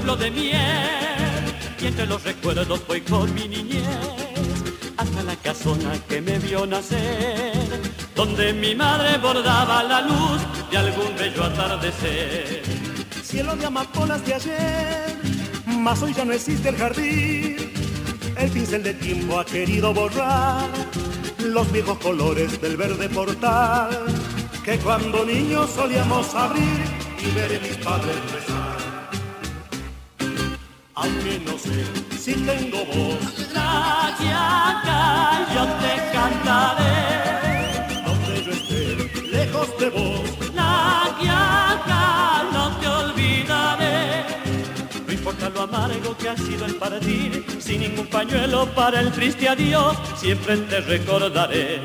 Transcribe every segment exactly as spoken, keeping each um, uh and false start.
pueblo de miel, y entre los recuerdos voy con mi niñez, hasta la casona que me vio nacer, donde mi madre bordaba la luz de algún bello atardecer. Cielo de amapolas de ayer, mas hoy ya no existe el jardín. El pincel de tiempo ha querido borrar los viejos colores del verde portal que cuando niños solíamos abrir y ver a mis padres rezar. Aunque no sé si tengo voz, la quiaca yo te cantaré, donde yo esté lejos de vos, la quiaca no te olvidaré. No importa lo amargo que ha sido el partir, sin ningún pañuelo para el triste adiós, siempre te recordaré.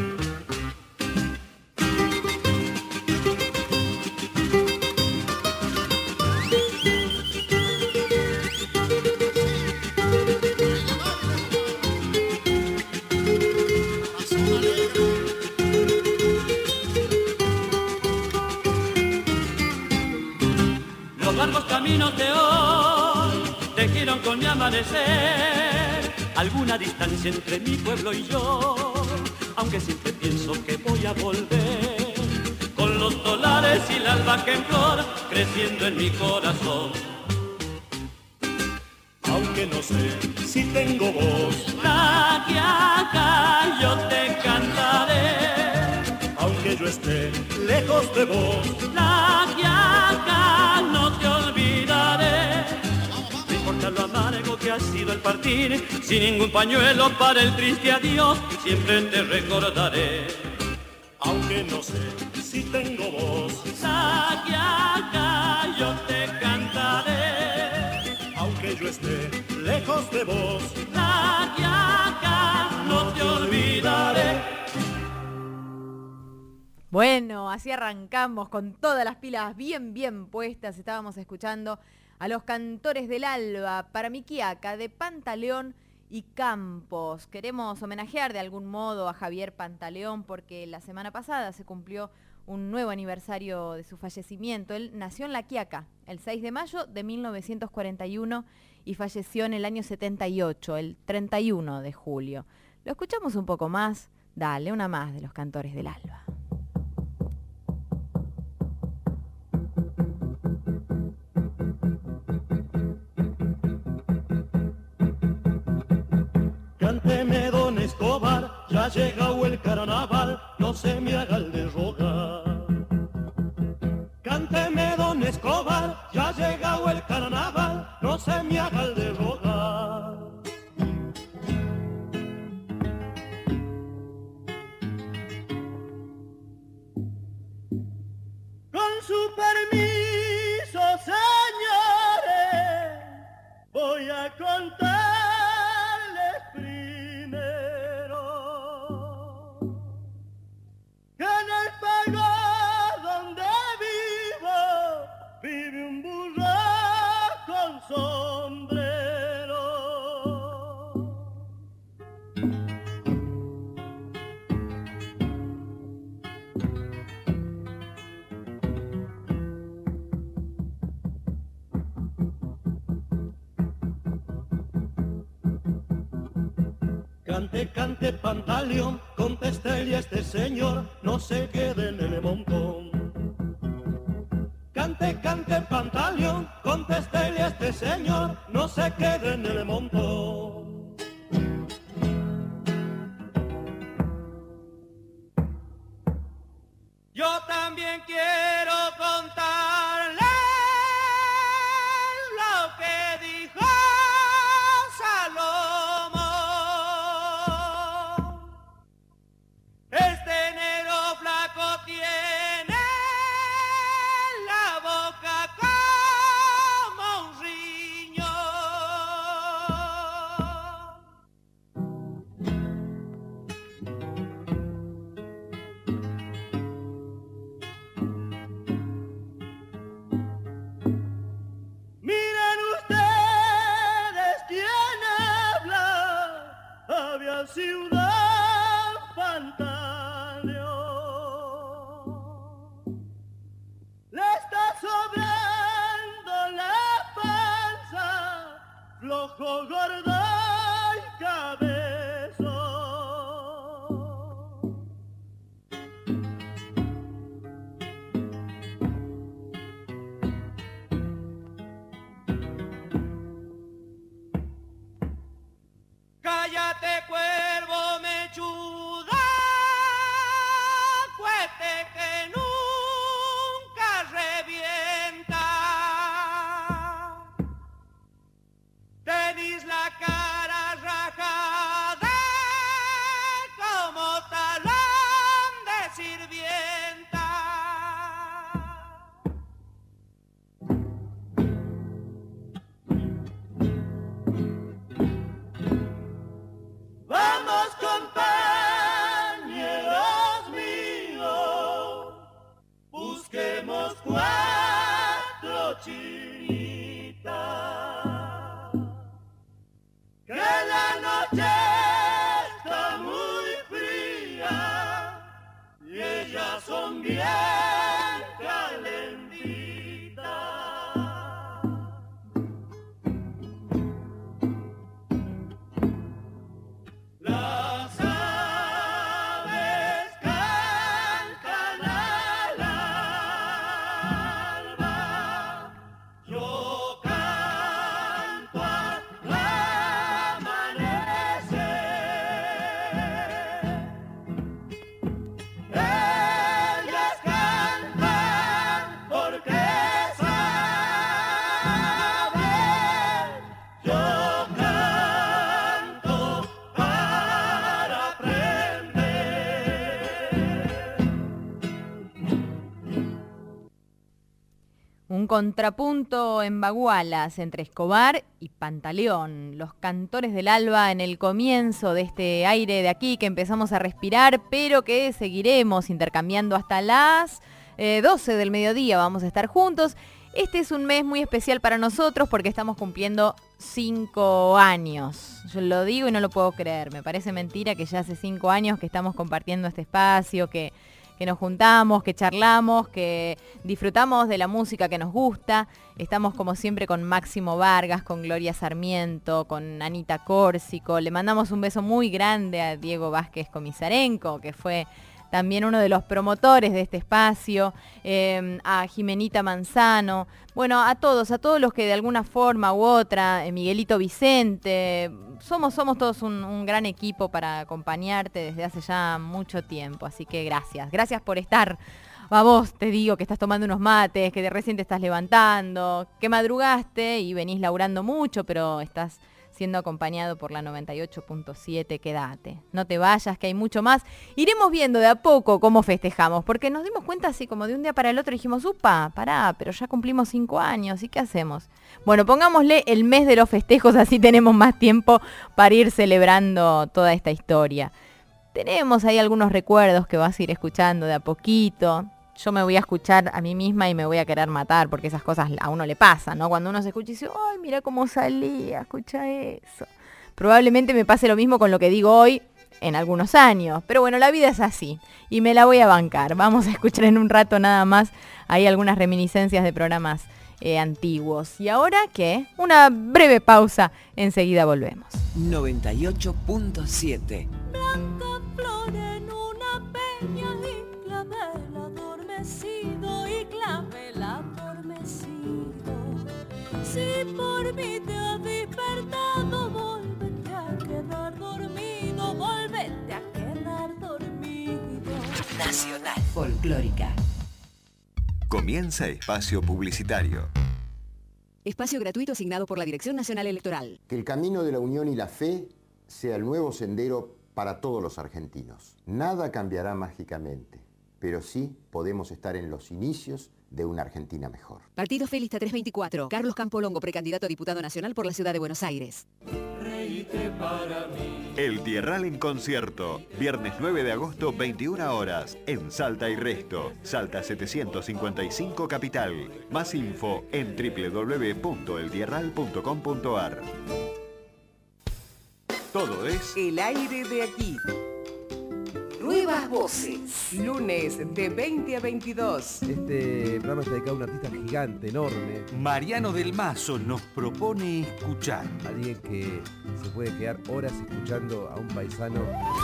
Los largos caminos de hoy tejieron con mi amanecer alguna distancia entre mi pueblo y yo, aunque siempre pienso que voy a volver, con los dólares y la albahaca en flor creciendo en mi corazón. Aunque no sé si tengo voz, la quiaca yo te cantaré, aunque yo esté lejos de vos, la quiaca no te olvidaré. No importa lo amargo que ha sido el partir, sin ningún pañuelo para el triste adiós, siempre te recordaré. Aunque no sé si tengo voz, la quiaca yo te cantaré, aunque yo esté lejos de vos, la quiaca no te olvidaré. Bueno, así arrancamos con todas las pilas bien, bien puestas. Estábamos escuchando a los Cantores del Alba, para mi quiaca, de Pantaleón y Campos. Queremos homenajear de algún modo a Javier Pantaleón porque la semana pasada se cumplió un nuevo aniversario de su fallecimiento. Él nació en La Quiaca el seis de mayo de mil novecientos cuarenta y uno y falleció en el año setenta y ocho, el treinta y uno de julio. ¿Lo escuchamos un poco más? Dale, una más de los Cantores del Alba. Cánteme, don Escobar, ya ha llegado el carnaval, no se me haga el de rogar. Cánteme, don Escobar, ya ha llegado el carnaval, no se me haga el de rogar. Con su permiso, señores, voy a contar que en el pago donde vivo vive un burro con sombrero. Cante, cante, Pantaleón, contéstele a este señor, no se quede en el montón. Cante, cante, Pantaleón, contéstele a este señor, no se quede en el montón. Yo también quiero contarle lo que dijo Salomón. Este negro flaco tiene la boca como un riñón. Miren ustedes quién habla, había ciudad Pantaleón. Le está sobrando la paz flojo, gordo y cabezón. Cállate, cuervo mechuda, cuete que nunca revienta. Tenís la cara rajada como talón de sirvienta. Vamos, compañeros míos, busquemos cuatro chinitas, que la noche está muy fría y ellas son bien calentitas. Las aves cantan al alba, yo canto al amanecer. Ellas cantan porque saben, yo canto para aprender. Un contrapunto en bagualas entre Escobar y Pantaleón, los cantores del alba en el comienzo de este aire de aquí que empezamos a respirar, pero que seguiremos intercambiando hasta las eh, doce del mediodía. Vamos a estar juntos. Este es un mes muy especial para nosotros porque estamos cumpliendo cinco años. Yo lo digo y no lo puedo creer. Me parece mentira que ya hace cinco años que estamos compartiendo este espacio, que... que nos juntamos, que charlamos, que disfrutamos de la música que nos gusta. Estamos como siempre con Máximo Vargas, con Gloria Sarmiento, con Anita Córsico. Le mandamos un beso muy grande a Diego Vázquez Comisarenco, que fue también uno de los promotores de este espacio, eh, a Jimenita Manzano, bueno, a todos, a todos los que de alguna forma u otra, eh, Miguelito Vicente, somos, somos todos un, un gran equipo para acompañarte desde hace ya mucho tiempo, así que gracias, gracias por estar. A vos te digo que estás tomando unos mates, que de recién te estás levantando, que madrugaste y venís laburando mucho, pero estás siendo acompañado por la noventa y ocho punto siete, quédate, no te vayas, que hay mucho más. Iremos viendo de a poco cómo festejamos, porque nos dimos cuenta así como de un día para el otro, dijimos, upa, pará, pero ya cumplimos cinco años, ¿y qué hacemos? Bueno, pongámosle el mes de los festejos, así tenemos más tiempo para ir celebrando toda esta historia. Tenemos ahí algunos recuerdos que vas a ir escuchando de a poquito. Yo me voy a escuchar a mí misma y me voy a querer matar, porque esas cosas a uno le pasan, ¿no? Cuando uno se escucha y dice, ¡ay, mira cómo salía! Escucha eso. Probablemente me pase lo mismo con lo que digo hoy en algunos años. Pero bueno, la vida es así y me la voy a bancar. Vamos a escuchar en un rato nada más ahí algunas reminiscencias de programas eh, antiguos. ¿Y ahora qué? Una breve pausa. Enseguida volvemos. noventa y ocho punto siete. Blanca flor en una peña y clavel adormecido y clavel adormecido. Si por mí te has despertado, volvete a quedar dormido, volvete a quedar dormido. Nacional Folclórica. Comienza espacio publicitario. Espacio gratuito asignado por la Dirección Nacional Electoral. Que el camino de la unión y la fe sea el nuevo sendero para todos los argentinos. Nada cambiará mágicamente, pero sí podemos estar en los inicios de una Argentina mejor. Partido Fe, lista trescientos veinticuatro. Carlos Campolongo, precandidato a diputado nacional por la ciudad de Buenos Aires. El Tierral en concierto. Viernes nueve de agosto, veintiuna horas. En Salta y Resto. Salta setecientos cincuenta y cinco Capital. Más info en doble u doble u doble u punto el tierral punto com punto a r. Todo es El aire de aquí. Nuevas voces. Lunes de veinte a veintidós. Este programa está dedicado a un artista gigante, enorme. Mariano del Mazo nos propone escuchar. Alguien que se puede quedar horas escuchando a un paisano.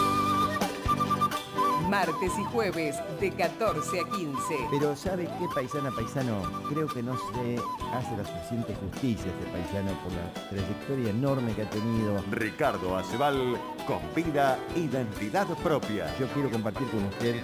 Martes y jueves de catorce a quince. Pero ¿sabe qué, paisana, paisano? Creo que no se hace la suficiente justicia a este paisano por la trayectoria enorme que ha tenido. Ricardo Acebal, con vida, identidad propia. Yo quiero compartir con usted.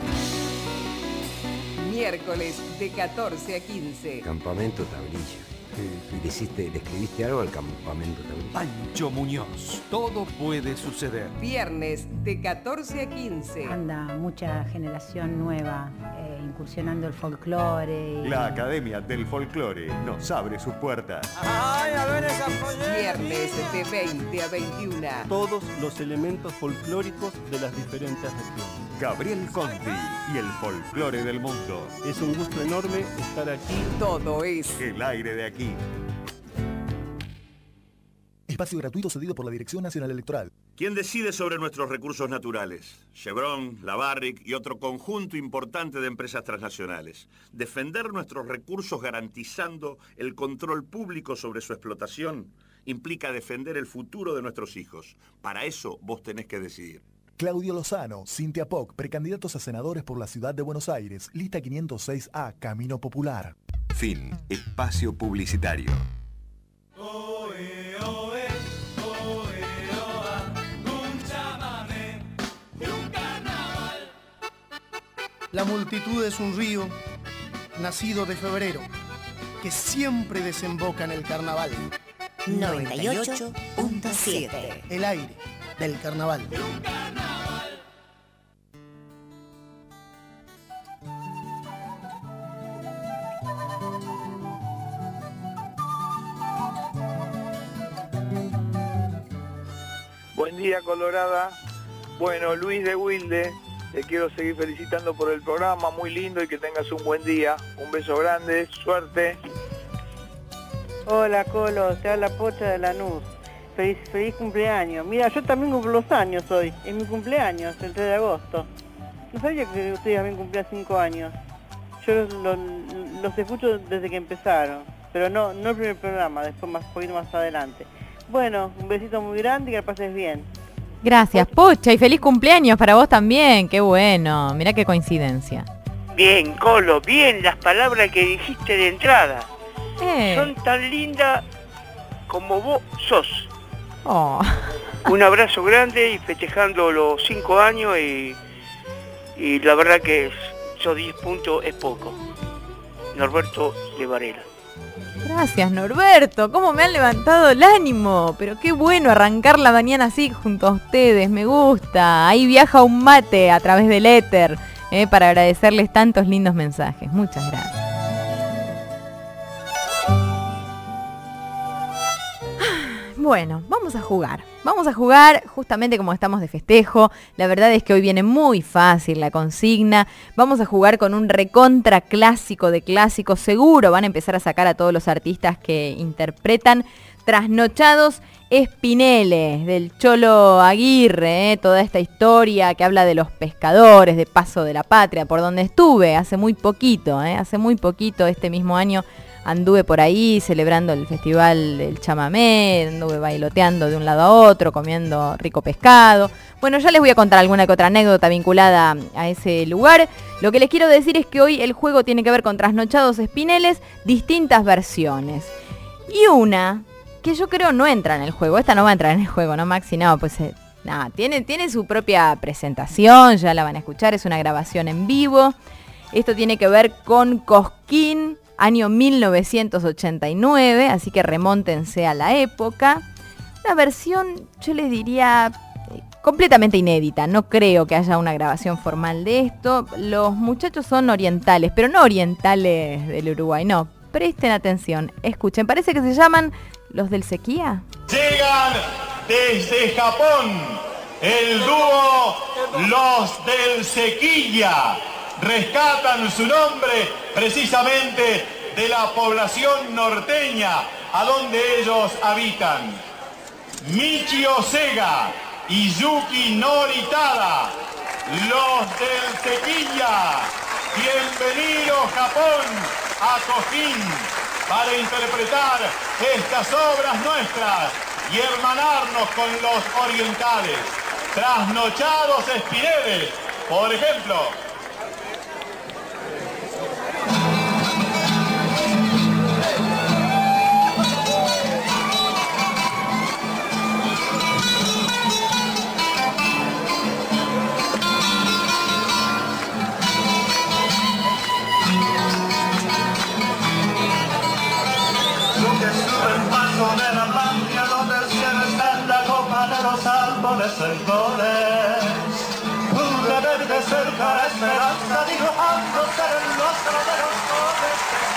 Miércoles de catorce a quince. Campamento Tablilla. ¿Y le, hiciste, le escribiste algo al campamento Tablilla? Pancho Muñoz. Todo puede suceder. Viernes de catorce a quince. Anda mucha generación nueva, eh, incursionando el folclore. Y... La Academia del Folclore nos abre sus puertas. Ay, a ver esa Viernes de veinte a veintiuno. Todos los elementos folclóricos de las diferentes regiones. Gabriel Conti y el folclore del mundo. Es un gusto enorme estar aquí. Todo es el aire de aquí. Espacio gratuito cedido por la Dirección Nacional Electoral. ¿Quién decide sobre nuestros recursos naturales? Chevron, la Barrick y otro conjunto importante de empresas transnacionales. Defender nuestros recursos garantizando el control público sobre su explotación implica defender el futuro de nuestros hijos. Para eso vos tenés que decidir. Claudio Lozano, Cintia Poc, precandidatos a senadores por la Ciudad de Buenos Aires, lista quinientos seis A, Camino Popular. Fin. Espacio publicitario. La multitud es un río nacido de febrero que siempre desemboca en el carnaval. noventa y ocho punto siete. El aire del carnaval. Buen día, Colorada. Bueno, Luis de Wilde, te quiero seguir felicitando por el programa, muy lindo y que tengas un buen día. Un beso grande, suerte. Hola, Colo, te habla Pocha de Lanús. Feliz, feliz cumpleaños. Mira, yo también cumplo los años hoy, es mi cumpleaños, el tres de agosto. No sabía que ustedes también cumplían cinco años. Yo los, los, los escucho desde que empezaron, pero no, no el primer programa, después más, un poquito más adelante. Bueno, un besito muy grande y que la pases bien. Gracias, Pocha, y feliz cumpleaños para vos también, qué bueno, mirá qué coincidencia. Bien, Colo, bien las palabras que dijiste de entrada. Eh. Son tan lindas como vos sos. Oh. Un abrazo grande y festejando los cinco años y, y la verdad que esos diez puntos es poco. Norberto de Varela. Gracias, Norberto, cómo me han levantado el ánimo, pero qué bueno arrancar la mañana así junto a ustedes, me gusta. Ahí viaja un mate a través del éter, eh, para agradecerles tantos lindos mensajes. Muchas gracias. Bueno, vamos a jugar. Vamos a jugar justamente como estamos de festejo. La verdad es que hoy viene muy fácil la consigna. Vamos a jugar con un recontra clásico de clásicos. Seguro van a empezar a sacar a todos los artistas que interpretan Trasnochados Espineles, del Cholo Aguirre, ¿eh? Toda esta historia que habla de los pescadores, de Paso de la Patria, por donde estuve hace muy poquito, ¿eh? hace muy poquito, este mismo año. Anduve por ahí celebrando el festival del chamamé, anduve bailoteando de un lado a otro, comiendo rico pescado. Bueno, ya les voy a contar alguna que otra anécdota vinculada a ese lugar. Lo que les quiero decir es que hoy el juego tiene que ver con Trasnochados Espineles, distintas versiones. Y una que yo creo no entra en el juego, esta no va a entrar en el juego, ¿no, Maxi? No, pues eh, nada, tiene, tiene su propia presentación, ya la van a escuchar, es una grabación en vivo. Esto tiene que ver con Cosquín, año mil novecientos ochenta y nueve, así que remóntense a la época. Una versión, yo les diría, completamente inédita. No creo que haya una grabación formal de esto. Los muchachos son orientales, pero no orientales del Uruguay, no. Presten atención, escuchen. Parece que se llaman los del Sequía. Llegan desde Japón el dúo Los del Sequía. Rescatan su nombre precisamente de la población norteña a donde ellos habitan. Michi Osega y Yuki Noritada los del Tequilla. Bienvenido Japón a Cojín para interpretar estas obras nuestras y hermanarnos con los orientales. Trasnochados Espineles, por ejemplo. De la patria donde el cielo está en la copa de los árboles en flores, pude ver de cerca la esperanza dibujándose en el rostro de los pobres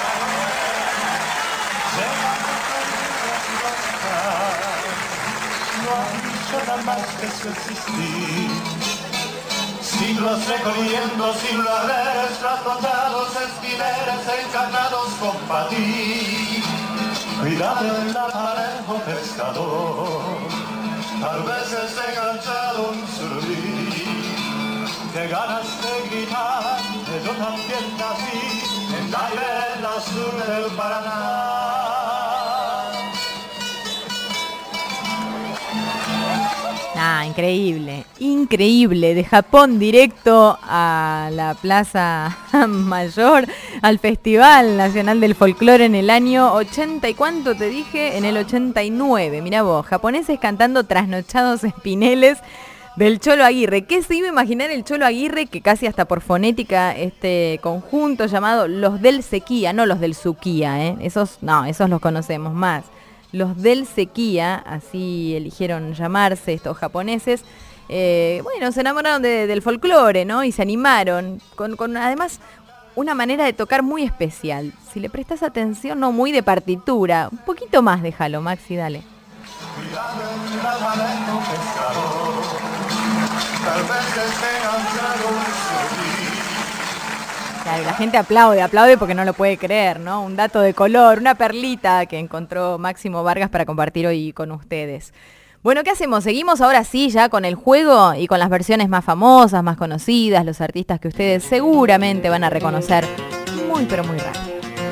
pescadores. No han dicho nada más que su existir, siglos recorriendo sin laderes, trasnochados espineles encarnados con patín. Cuidado el aparejo pescador, tal vez esté enganchado un surubí. Qué ganas de gritar, que yo también nací en la isla azul del Paraná. Ah, increíble, increíble. De Japón directo a la Plaza Mayor, al Festival Nacional del Folclore en el año ochenta y cuánto te dije, en el ochenta y nueve. Mirá vos, japoneses cantando Trasnochados Espineles del Cholo Aguirre. ¿Qué se iba a imaginar el Cholo Aguirre? Que casi hasta por fonética este conjunto llamado Los del Sequía, no los del Suquía, ¿eh? Esos, no, esos los conocemos más. Los del Sequía, así eligieron llamarse estos japoneses, eh, bueno, se enamoraron de, del folclore, ¿no? Y se animaron, con, con además una manera de tocar muy especial. Si le prestas atención, no muy de partitura, un poquito más déjalo, Maxi, dale. Claro, la gente aplaude, aplaude porque no lo puede creer, ¿no? Un dato de color, una perlita que encontró Máximo Vargas para compartir hoy con ustedes. Bueno, ¿qué hacemos? Seguimos ahora sí ya con el juego y con las versiones más famosas, más conocidas, los artistas que ustedes seguramente van a reconocer muy pero muy rápido.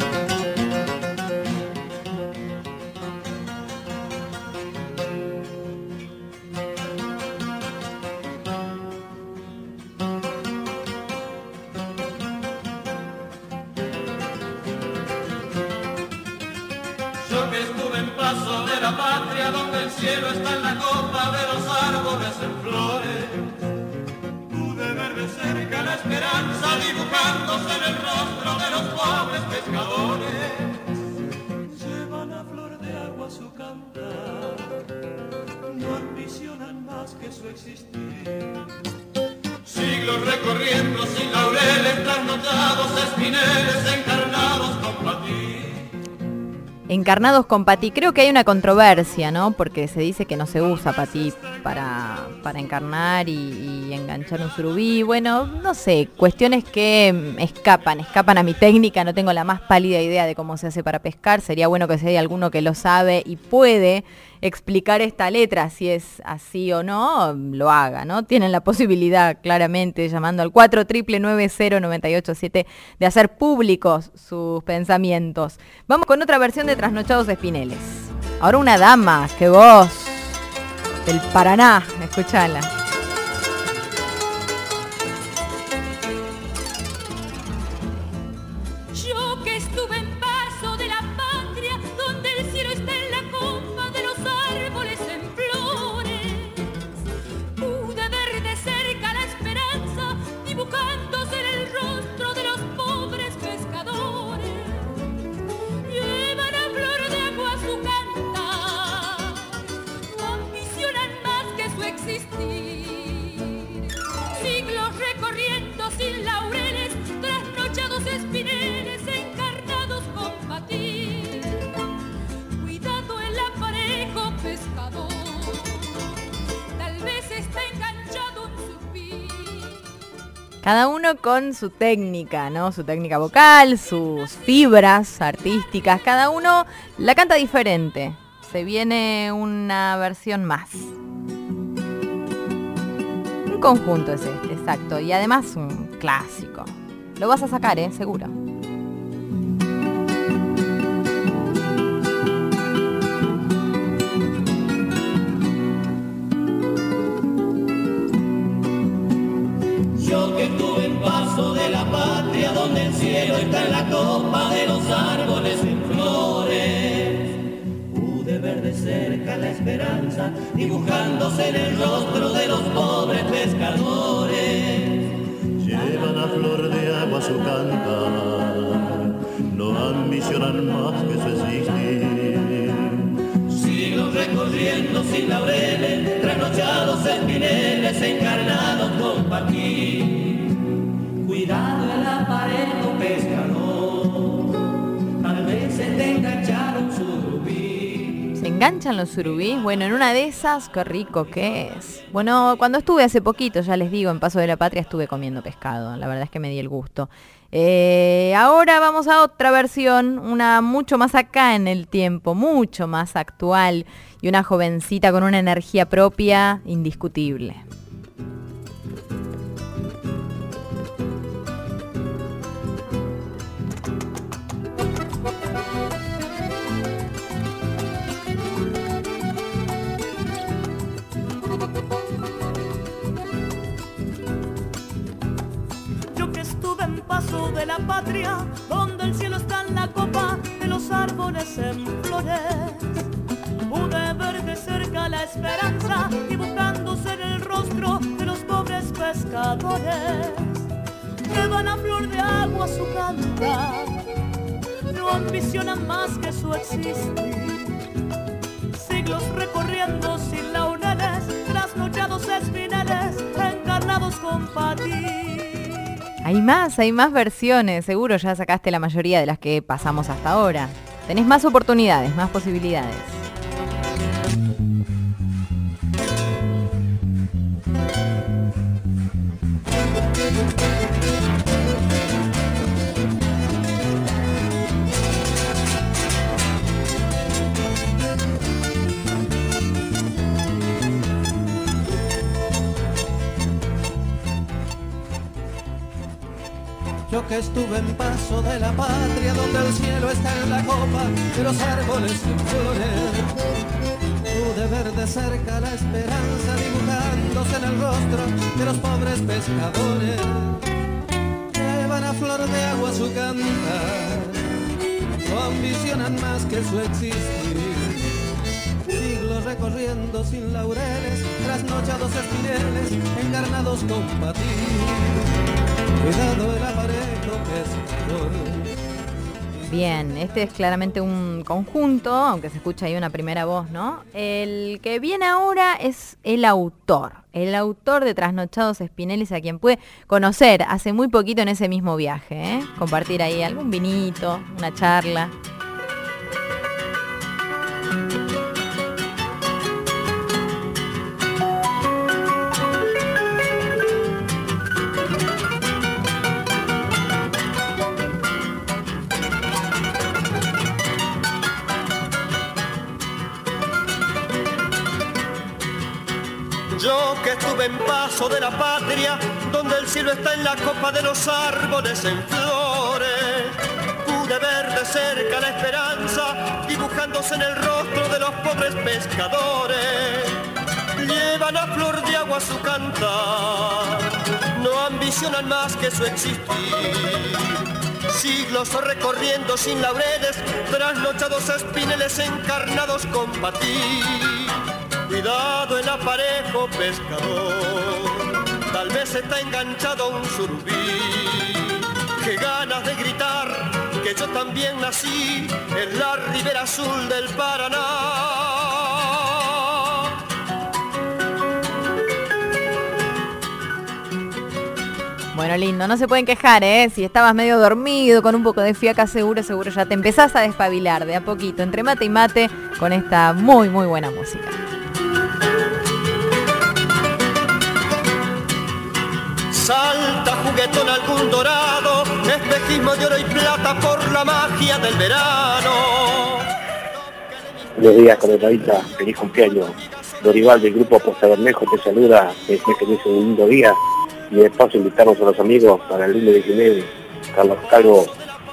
Donde el cielo está en la copa de los árboles en flores, pude ver de cerca la esperanza dibujándose en el rostro de los pobres pescadores. Llevan a flor de agua su cantar, no ambicionan más que su existir. Siglos recorriendo sin laureles, trasnochados espineles encarnados con patín. Encarnados con patí, creo que hay una controversia, ¿no? Porque se dice que no se usa patí para, para encarnar y, y enganchar un surubí. Bueno, no sé, cuestiones que escapan, escapan a mi técnica, no tengo la más pálida idea de cómo se hace para pescar. Sería bueno que si hay alguno que lo sabe y puede explicar esta letra, si es así o no, lo haga, ¿no? Tienen la posibilidad, claramente, llamando al cuatro nueve nueve cero nueve ocho siete, de hacer públicos sus pensamientos. Vamos con otra versión de Trasnochados Espineles. Ahora una dama, que voz, del Paraná, escuchala. Cada uno con su técnica, ¿no? Su técnica vocal, sus fibras artísticas. Cada uno la canta diferente. Se viene una versión más. conjunto es este, exacto. Y además un clásico. Lo vas a sacar, ¿eh? Seguro. Yo que estuve en paso de la patria, donde el cielo está en la copa de los árboles en flores, pude ver de cerca la esperanza dibujándose en el rostro de los pobres pescadores. Llevan a flor de agua su cantar, no ambicionan más que su existir. Siglos recorriendo sin laureles, trasnochados espineles, encarnados compartir. Cuidado el aparejo pescador, tal vez se te engancharon surubí. ¿Se enganchan los surubís? Bueno, en una de esas, qué rico que es. Bueno, cuando estuve hace poquito, ya les digo, en Paso de la Patria estuve comiendo pescado. La verdad es que me di el gusto. Eh, ahora vamos a otra versión, una mucho más acá en el tiempo, mucho más actual. Y una jovencita con una energía propia indiscutible. Paso de la patria, donde el cielo está en la copa de los árboles en flores. Pude ver de cerca la esperanza dibujándose en el rostro de los pobres pescadores. Llevan a flor de agua su cantar, no ambicionan más que su existir. Siglos recorriendo sin laureles, trasnochados espineles, encarnados con patín. Hay más, hay más versiones. Seguro ya sacaste la mayoría de las que pasamos hasta ahora. Tenés más oportunidades, más posibilidades. Yo que estuve en Paso de la Patria, donde el cielo está en la copa de los árboles en flores, pude ver de cerca la esperanza dibujándose en el rostro de los pobres pescadores. Llevan a flor de agua su cantar, no ambicionan más que su existir. Siglos recorriendo sin laureles, trasnochados espineles, encarnados con patín. Cuidado el aparejo pescador. Bien, este es claramente un conjunto, aunque se escucha ahí una primera voz, ¿no? El que viene ahora es el autor, el autor de Trasnochados Espineles, a quien pude conocer hace muy poquito en ese mismo viaje, ¿eh? Compartir ahí algún vinito, una charla. Yo que estuve en Paso de la Patria, donde el cielo está en la copa de los árboles en flores, pude ver de cerca la esperanza dibujándose en el rostro de los pobres pescadores. Llevan a flor de agua su cantar, no ambicionan más que su existir. Siglos recorriendo sin laureles, trasnochados espineles encarnados con patín. Cuidado el aparejo pescador, tal vez está enganchado un surubí. Qué ganas de gritar que yo también nací en la ribera azul del Paraná. Bueno, lindo, no se pueden quejar, ¿eh? Si estabas medio dormido, con un poco de fiaca, seguro, seguro ya te empezás a despabilar de a poquito, entre mate y mate, con esta muy, muy buena música. Salta juguetón algún dorado, espejismo de oro y plata por la magia del verano. Buenos días, Coronadita, feliz cumpleaños. Dorival del grupo Posta Bermejo te saluda, que tenés un lindo día y de paso invitarnos a los amigos para el lunes diecinueve, Carlos Calvo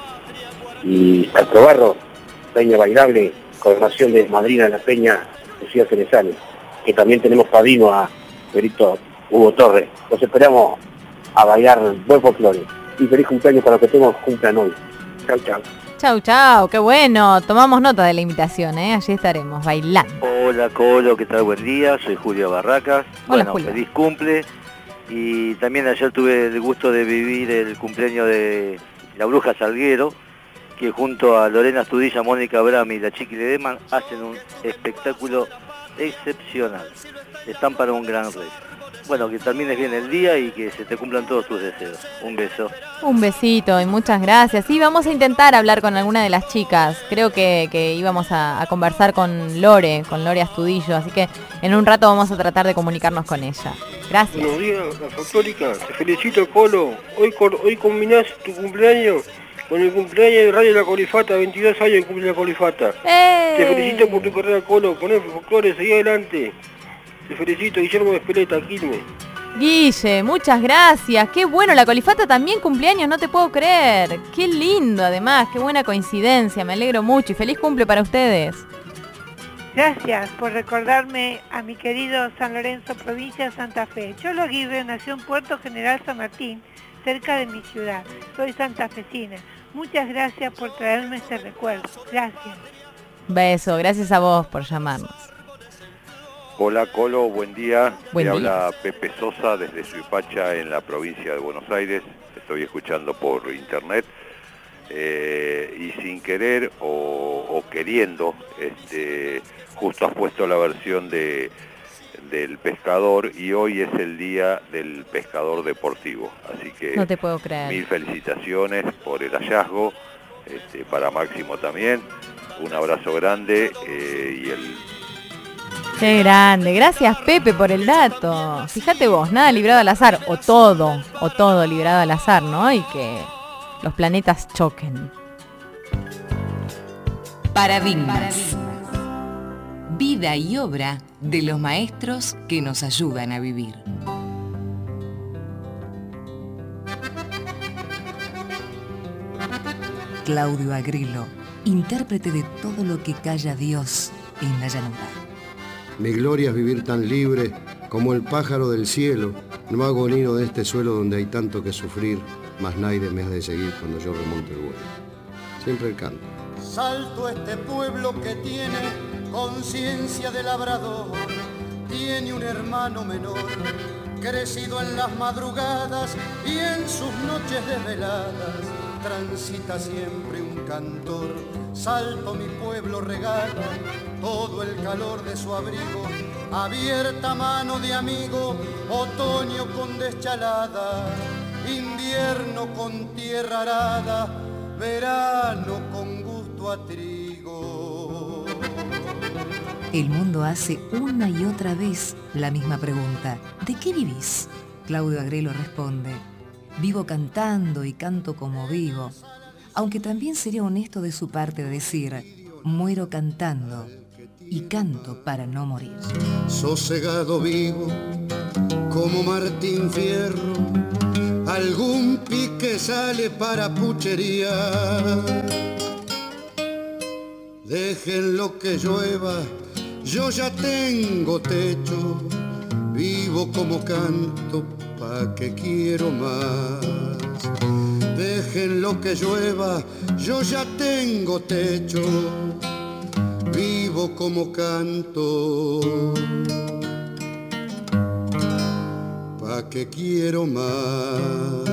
y Castro Barro, Peña Bailable, coronación de madrina de la Peña, Lucía Cerezani, que también tenemos padrino a Perito Hugo Torres. Los esperamos a bailar buen folclore. Y feliz cumpleaños para los que tenemos cumplan hoy. Chau, chau. Chau, chau, qué bueno. Tomamos nota de la invitación, ¿eh? Allí estaremos bailando. Hola, Colo, ¿qué tal? Buen día. Soy Julio Barracas. Hola, bueno, Julio. Feliz cumple. Y también ayer tuve el gusto de vivir el cumpleaños de la Bruja Salguero, que junto a Lorena Astudilla, Mónica Brami y la Chiqui Ledeman hacen un espectáculo excepcional. Están para un gran rey. Bueno, que termines bien el día y que se te cumplan todos tus deseos. Un beso. Un besito y muchas gracias. Sí, vamos a intentar hablar con alguna de las chicas. Creo que, que íbamos a, a conversar con Lore, con Lore Astudillo, así que en un rato vamos a tratar de comunicarnos con ella. Gracias. Buenos días, la folclórica. Te felicito, Colo. Hoy, hoy combinás tu cumpleaños con el cumpleaños de Radio La Colifata. veintidós años cumple La Colifata. ¡Eh! Te felicito por tu carrera, Colo. Poné folclore, seguí adelante. Te felicito, Guillermo de Espeleta, Quilmes. Guille, muchas gracias. Qué bueno, la Colifata también cumpleaños, no te puedo creer. Qué lindo además, qué buena coincidencia, me alegro mucho y feliz cumple para ustedes. Gracias por recordarme a mi querido San Lorenzo, provincia de Santa Fe. Cholo Aguirre nació en Puerto General San Martín, cerca de mi ciudad. Soy santafesina. Muchas gracias por traerme este recuerdo. Gracias. Beso, gracias a vos por llamarnos. Hola, Colo, buen día. Buen Te día. habla Pepe Sosa desde Suipacha, en la provincia de Buenos Aires. Estoy escuchando por internet. Eh, y sin querer o, o queriendo, este, justo has puesto la versión de del pescador y hoy es el día del pescador deportivo. Así que No te puedo creer. mil felicitaciones por el hallazgo, este, para Máximo también. Un abrazo grande eh, y el... Qué grande, gracias Pepe por el dato. Fíjate vos, nada librado al azar, o todo, o todo librado al azar, ¿no? Y que los planetas choquen. Paradigmas. Vida y obra de los maestros que nos ayudan a vivir. Claudio Agrelo, intérprete de todo lo que calla Dios en la llanura. Mi gloria es vivir tan libre como el pájaro del cielo. No hago nido de este suelo donde hay tanto que sufrir, mas nadie me ha de seguir cuando yo remonte el vuelo. Siempre el canto. Salto este pueblo que tiene conciencia de labrador, tiene un hermano menor, crecido en las madrugadas y en sus noches desveladas, transita siempre un cantor. Salto mi pueblo regala todo el calor de su abrigo, abierta mano de amigo, otoño con deschalada, invierno con tierra arada, verano con gusto a trigo. El mundo hace una y otra vez la misma pregunta. ¿De qué vivís? Claudio Agrelo responde: vivo cantando y canto como vivo. Aunque también sería honesto de su parte decir: muero cantando y canto para no morir. Sosegado vivo como Martín Fierro, algún pique sale para puchería. Dejen lo que llueva, yo ya tengo techo, vivo como canto, pa' que quiero más. Dejen lo que llueva, yo ya tengo techo, vivo como canto, pa' que quiero más.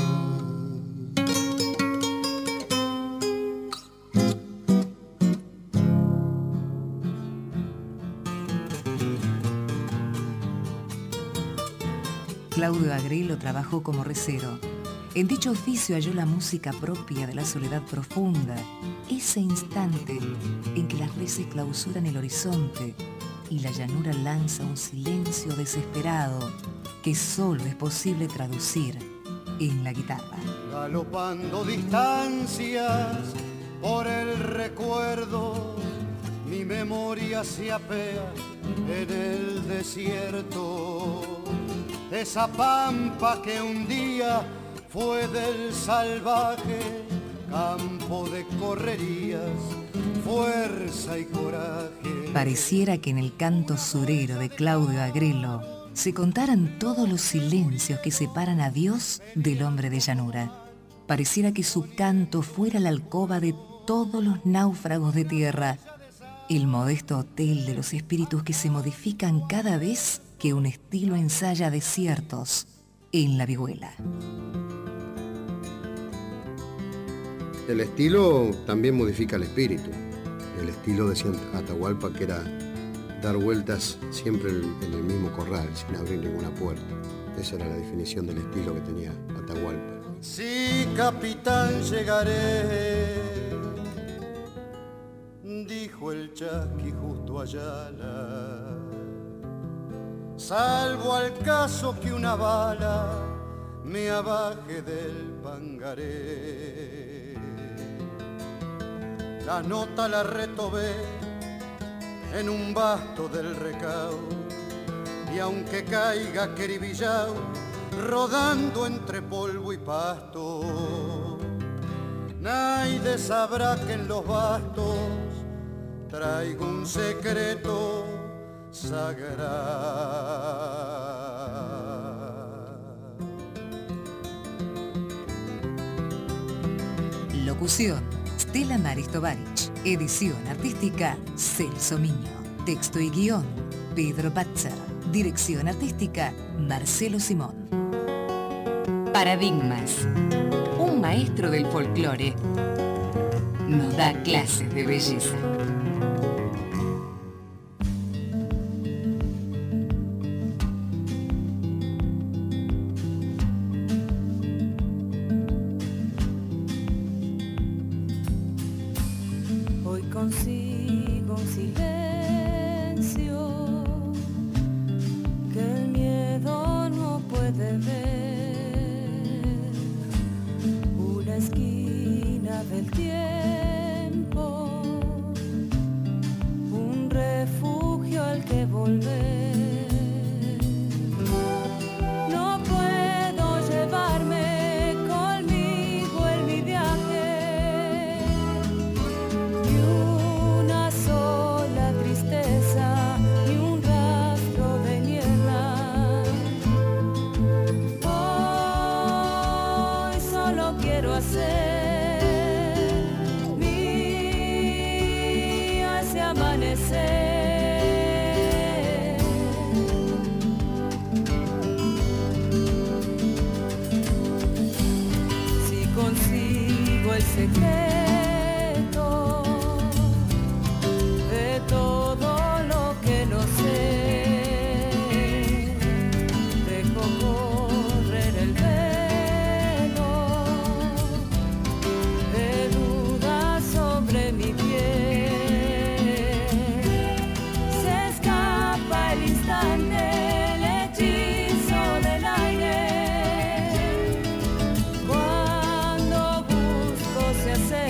Claudio Agrelo trabajó como recero. En dicho oficio halló la música propia de la soledad profunda, ese instante en que las reses clausuran el horizonte y la llanura lanza un silencio desesperado que solo es posible traducir en la guitarra. Galopando distancias por el recuerdo, mi memoria se apea en el desierto, esa pampa que un día fue del salvaje campo de correrías, fuerza y coraje. Pareciera que en el canto surero de Claudio Agrelo se contaran todos los silencios que separan a Dios del hombre de llanura. Pareciera que su canto fuera la alcoba de todos los náufragos de tierra, el modesto hotel de los espíritus que se modifican cada vez que un estilo ensaya desiertos en la vihuela. El estilo también modifica el espíritu. El estilo, decía Atahualpa, que era dar vueltas siempre en el mismo corral, sin abrir ninguna puerta. Esa era la definición del estilo que tenía Atahualpa. Sí, capitán, llegaré, dijo el chasqui justo allá. Salvo al caso que una bala me abaje del pangaré. La nota la retobé en un basto del recao, y aunque caiga queribillao, rodando entre polvo y pasto, nadie sabrá que en los bastos traigo un secreto sagrado. Locución: Stella Maris Tovarich. Edición artística: Celso Miño. Texto y guión: Pedro Patzer. Dirección artística: Marcelo Simón. Paradigmas. Un maestro del folclore nos da clases de belleza. Hoy consigo un silencio que el miedo no puede ver, una esquina del tiempo, un refugio al que volver. No puedo llevarme conmigo en mi viaje ni una sola tristeza, ni un rastro de niebla. Hoy solo quiero hacer mío ese amanecer. Si consigo el secreto de todo lo que no sé, dejo correr el velo de dudas sobre mi piel. Se escapa el instante, el hechizo del aire, cuando busco se hace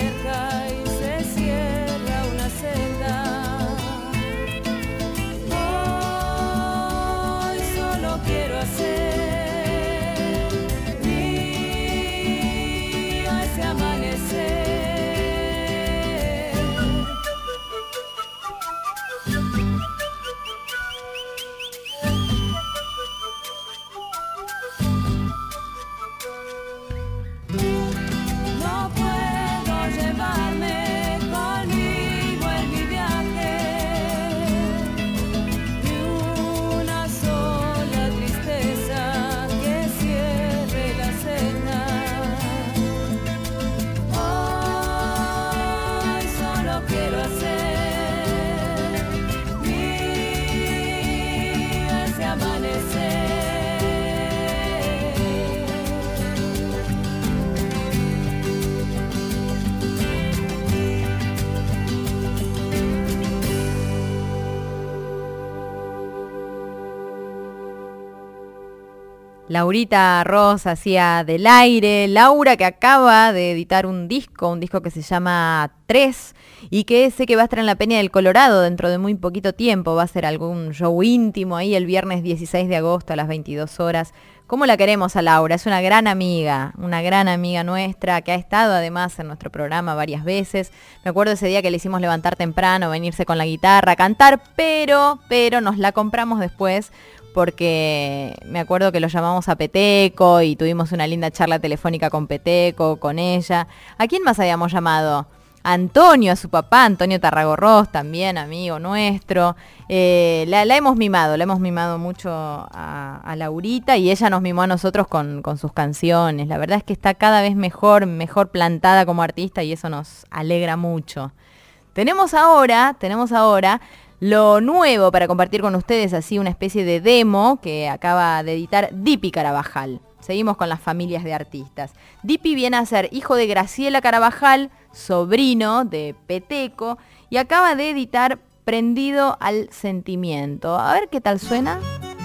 Laurita Ross hacía Del Aire. Laura, que acaba de editar un disco, un disco que se llama Tres, y que sé que va a estar en la Peña del Colorado dentro de muy poquito tiempo. Va a ser algún show íntimo ahí el viernes dieciséis de agosto a las veintidós horas. ¿Cómo la queremos a Laura? Es una gran amiga, una gran amiga nuestra, que ha estado además en nuestro programa varias veces. Me acuerdo ese día que le hicimos levantar temprano, venirse con la guitarra, cantar, pero, pero nos la compramos después, porque me acuerdo que lo llamamos a Peteco y tuvimos una linda charla telefónica con Peteco, con ella. ¿A quién más habíamos llamado? A Antonio, a su papá, Antonio Tarragorros, también amigo nuestro. Eh, la, la hemos mimado, la hemos mimado mucho a, a Laurita, y ella nos mimó a nosotros con, con sus canciones. La verdad es que está cada vez mejor, mejor plantada como artista, y eso nos alegra mucho. Tenemos ahora, tenemos ahora lo nuevo para compartir con ustedes, así una especie de demo que acaba de editar Dipi Carabajal. Seguimos con las familias de artistas. Dipi viene a ser hijo de Graciela Carabajal, sobrino de Peteco, y acaba de editar Prendido al Sentimiento. A ver qué tal suena.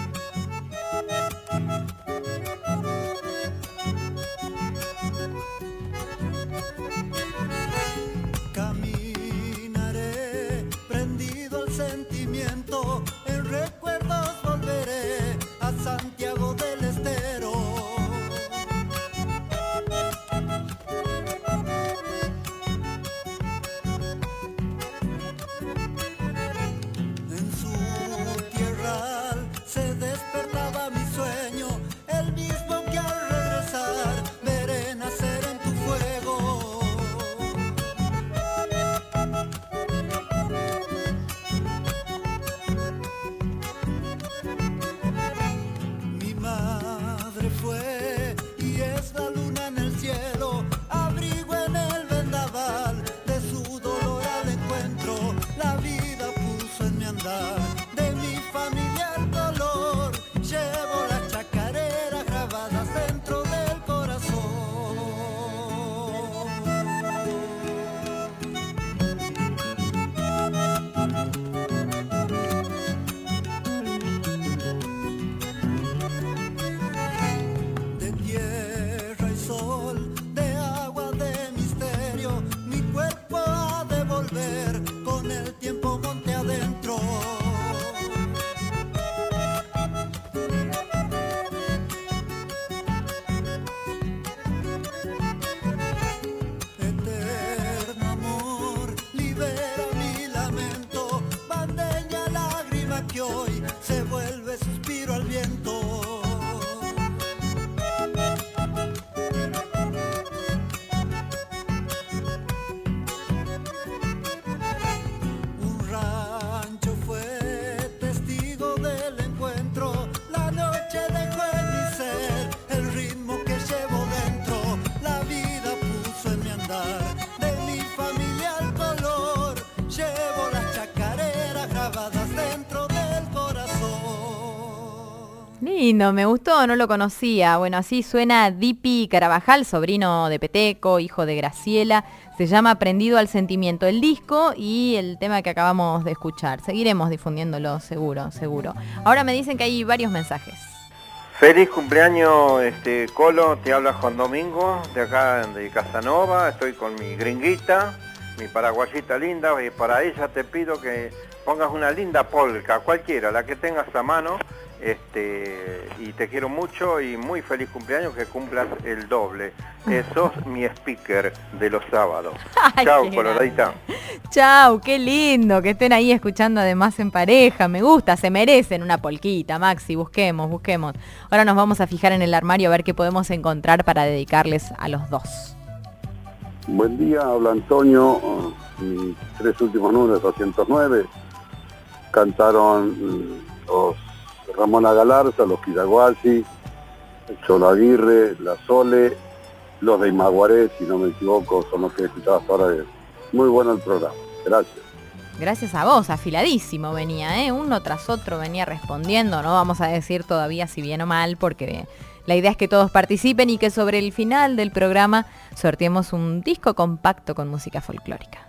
Caminaré prendido al sentimiento, en recuerdos volveré a Santiago del Estero. En su tierra se despertaba mi sueño, el mismo que al regresar veré nacer en tu fuego. Mi madre fue y es la luna en el cielo, abrigo en el vendaval, de su dolor al encuentro, la vida puso en mi andar, de mi familia el color, llevo las chacareras grabadas dentro del corazón. De tierra y sol, de agua, de misterio, mi cuerpo ha de volver con el tiempo monte adentro. Eterno amor, libera mi lamento, bandeña lágrima que hoy se vuelve suspiro al viento. Un rancho fue testigo del encuentro, la noche dejó en mi ser el ritmo que llevo dentro, la vida puso en mi andar, de mi familia el color, llevo las chacareras grabadas dentro del corazón. Lindo, me gustó, no lo conocía. Bueno, así suena Dipi Carabajal, sobrino de Peteco, hijo de Graciela. Se llama Prendido al Sentimiento el disco y el tema que acabamos de escuchar. Seguiremos difundiéndolo, seguro, seguro. Ahora me dicen que hay varios mensajes. Feliz cumpleaños, este Colo, te habla Juan Domingo, de acá de Casanova. Estoy con mi gringuita, mi paraguayita linda, y para ella te pido que pongas una linda polka, cualquiera, la que tengas a mano. Este, y te quiero mucho y muy feliz cumpleaños, que cumplas el doble. Eh, sos mi speaker de los sábados. Ay, chau, qué coloradita. Chau, qué lindo que estén ahí escuchando además en pareja. Me gusta, se merecen una polquita, Maxi. Busquemos, busquemos. Ahora nos vamos a fijar en el armario a ver qué podemos encontrar para dedicarles a los dos. Buen día, habla Antonio. Mis tres últimos números, doscientos nueve, cantaron los Ramona Galarza, los Quiraguasi, el Cholo Aguirre, la Sole, los de Imaguaré, si no me equivoco, son los que he escuchado hasta ahora. Muy bueno el programa, gracias. Gracias a vos, afiladísimo venía, ¿eh? Uno tras otro venía respondiendo, no vamos a decir todavía si bien o mal, porque la idea es que todos participen y que sobre el final del programa sorteemos un disco compacto con música folclórica.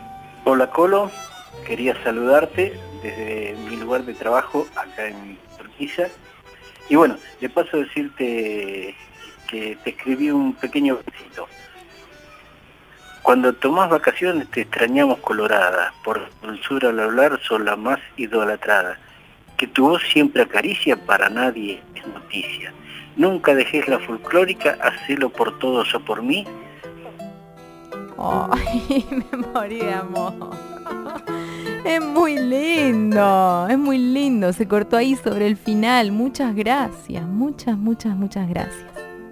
Hola Colo, quería saludarte desde mi lugar de trabajo acá en Urquiza. Y bueno, de paso decirte que te escribí un pequeño besito. Cuando tomás vacaciones te extrañamos colorada, por dulzura al hablar sos la más idolatrada. Que tu voz siempre acaricia, para nadie es noticia. Nunca dejes la folclórica, hacelo por todos o por mí. Ay, me morí de amor. Es muy lindo, es muy lindo. Se cortó ahí sobre el final. Muchas gracias, muchas, muchas, muchas gracias.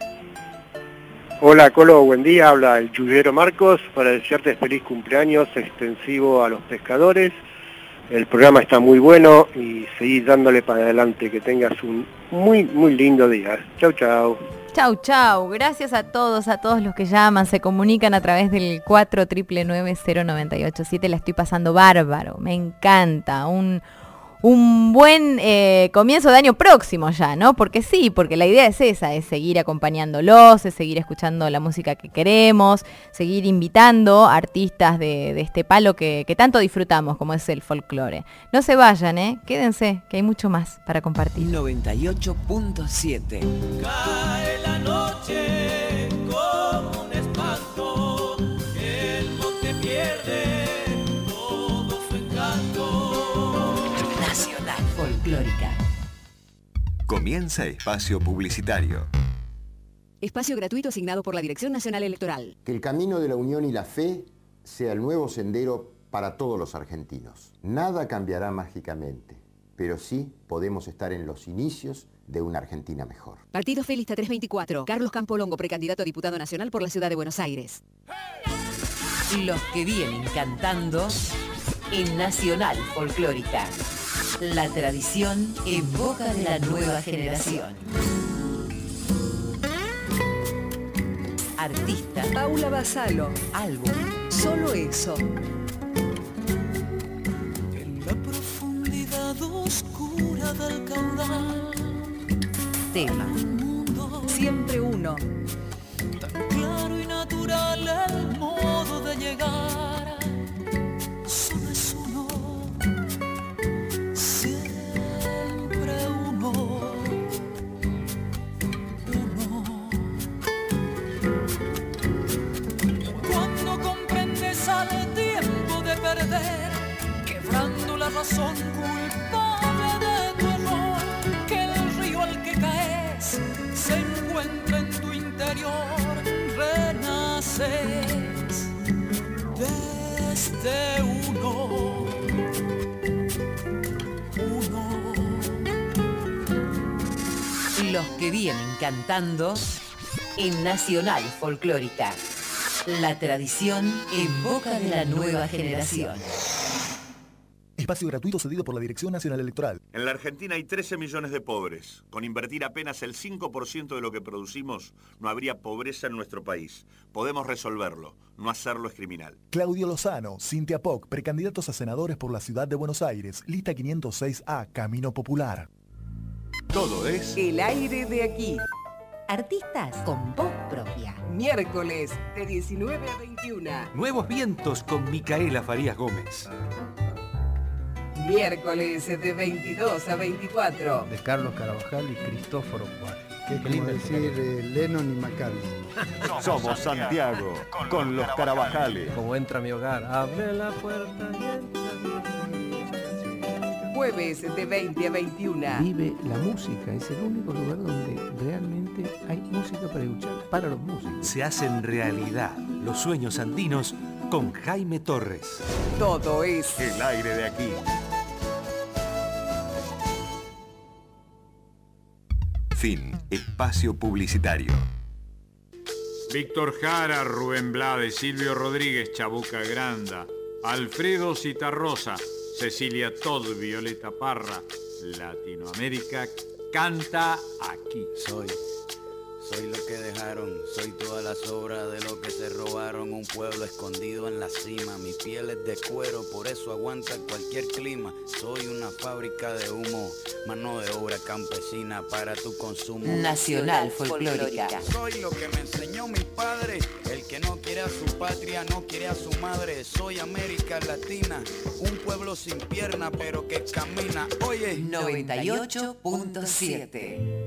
Hola Colo, buen día, habla el Yuyero Marcos para desearte feliz cumpleaños extensivo a los pescadores. El programa está muy bueno y seguís dándole para adelante, que tengas un muy, muy lindo día. Chau, chau. Chau, chau. Gracias a todos, a todos los que llaman, se comunican a través del cuatro nueve nueve cero nueve ocho siete. La estoy pasando bárbaro, me encanta. Un... Un buen eh, comienzo de año próximo ya, ¿no? Porque sí, porque la idea es esa, es seguir acompañándolos, es seguir escuchando la música que queremos, seguir invitando artistas de, de este palo que, que tanto disfrutamos, como es el folclore. No se vayan, ¿eh? Quédense, que hay mucho más para compartir. noventa y ocho punto siete. Cae la noche como un espanto, el monte pierde todo su encanto. Nacional Folclórica. Comienza espacio publicitario. Espacio gratuito asignado por la Dirección Nacional Electoral. Que el camino de la unión y la fe sea el nuevo sendero para todos los argentinos. Nada cambiará mágicamente, pero sí podemos estar en los inicios de una Argentina mejor. Partido Fe, lista trescientos veinticuatro. Carlos Campolongo, precandidato a diputado nacional por la Ciudad de Buenos Aires. Los que vienen cantando en Nacional Folclórica. La tradición en boca de la nueva generación. Artista. Paula Basalo. Álbum. Solo eso. En la profundidad oscura del caudal. Tema. Siempre uno. Tan claro y natural el modo de llegar. Solo es uno. Siempre uno. Uno. Cuando comprendes al tiempo de perder, quebrando la razón culpable de tu error, que el río al que caes se encuentra en tu interior, renaces desde uno. Uno. Los que vienen cantando en Nacional Folclórica. La tradición en boca de la nueva generación. Espacio gratuito cedido por la Dirección Nacional Electoral. En la Argentina hay trece millones de pobres. Con invertir apenas el cinco por ciento de lo que producimos, no habría pobreza en nuestro país. Podemos resolverlo. No hacerlo es criminal. Claudio Lozano, Cintia Poc, precandidatos a senadores por la Ciudad de Buenos Aires. Lista quinientos seis A, Camino Popular. Todo es El aire de aquí. Artistas con voz propia. Miércoles de diecinueve a veintiuna. Nuevos vientos con Micaela Farías Gómez. Miércoles de veintidós a veinticuatro. De Carlos Carabajal y Cristóforo Juárez. Que es como decir eh, Lennon y McCartney. Somos Santiago, con los Carabajales. Como entra a mi hogar, abre la puerta y entra. Jueves de veinte a veintiuna. Vive la música, es el único lugar donde realmente hay música para escuchar, para los músicos. Se hacen realidad los sueños andinos con Jaime Torres. Todo es el aire de aquí. Fin. Espacio publicitario. Víctor Jara, Rubén Blades, Silvio Rodríguez, Chabuca Granda, Alfredo Citarrosa, Cecilia Todd, Violeta Parra, Latinoamérica canta aquí. Soy, Soy lo que dejaron, soy toda la sobra de lo que se robaron. Un pueblo escondido en la cima, mi piel es de cuero, por eso aguanta cualquier clima. Soy una fábrica de humo, mano de obra campesina para tu consumo. Nacional Folclórica. Soy lo que me enseñó mi padre, el que no quiere a su patria, no quiere a su madre. Soy América Latina, un pueblo sin pierna pero que camina. Oye, noventa y ocho punto siete.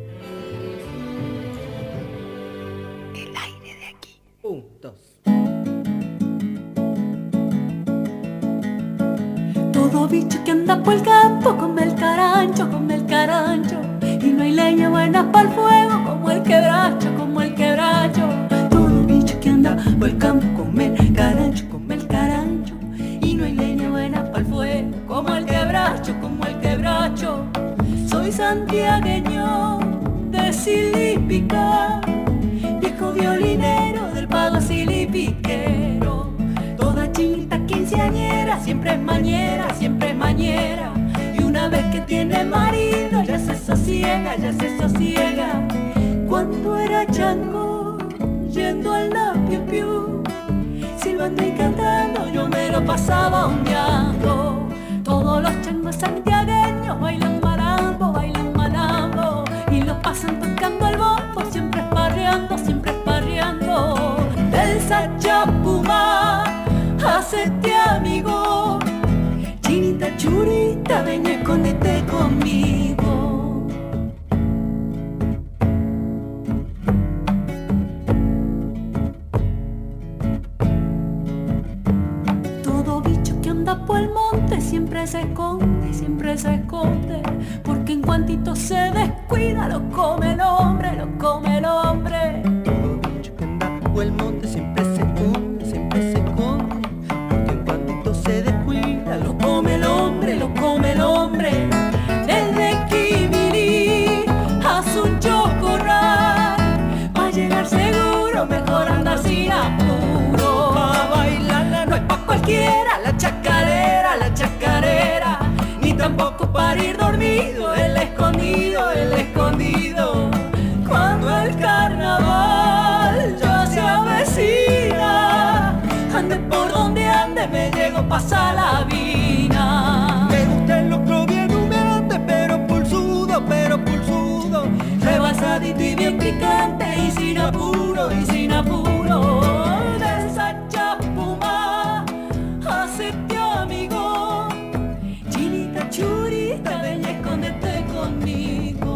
El aire de aquí. Un, dos. Todo bicho que anda por el campo come el carancho, come el carancho. Y no hay leña buena para el fuego como el quebracho, como el quebracho. Todo bicho que anda por el campo come el carancho, come el carancho. Y no hay leña buena para el fuego como el quebracho, como el quebracho. Soy santiagueño de Silípica, viejo violinero del pago silipiquero. Toda chinita quinceañera, siempre es mañera, siempre es mañera. Y una vez que tiene marido ya se sosiega, ya se sosiega. Cuando era chango, yendo al la piu piu, silbando y cantando yo me lo pasaba ondeando. Todos los changos santiagueños bailan malambo, bailan malambo. Y lo pasan tocando el bombo, siempre esparreando, siempre esparreando. Del Sachapuma, hacete amigo. Chinita churita, ven y escóndete conmigo. Todo bicho que anda por el monte siempre se esconde, siempre se esconde. Porque en cuantito se descuida lo come el hombre, lo come el hombre. Todo bicho que anda por el monte siempre se esconde, siempre se esconde. Porque en cuantito se descuida lo come el hombre, lo come el hombre. Desde Quibiri a Sunchocorral, pa' llegar seguro mejor andar sin apuro. Pa' bailarla no es pa' cualquiera, la chacarera, la chacarera. Ni tampoco para ir dormido, el escondido, el escondido. Cuando el carnaval ya se avecina, ande por donde ande, me llego pa' Salavina. Me gusta el locro bien humeante, pero pulsudo, pero pulsudo. Rebasadito y bien picante, y sin apuro, y sin apuro. Del Sachapuma, hacete amigo. Chinita churita, ven y escóndete conmigo.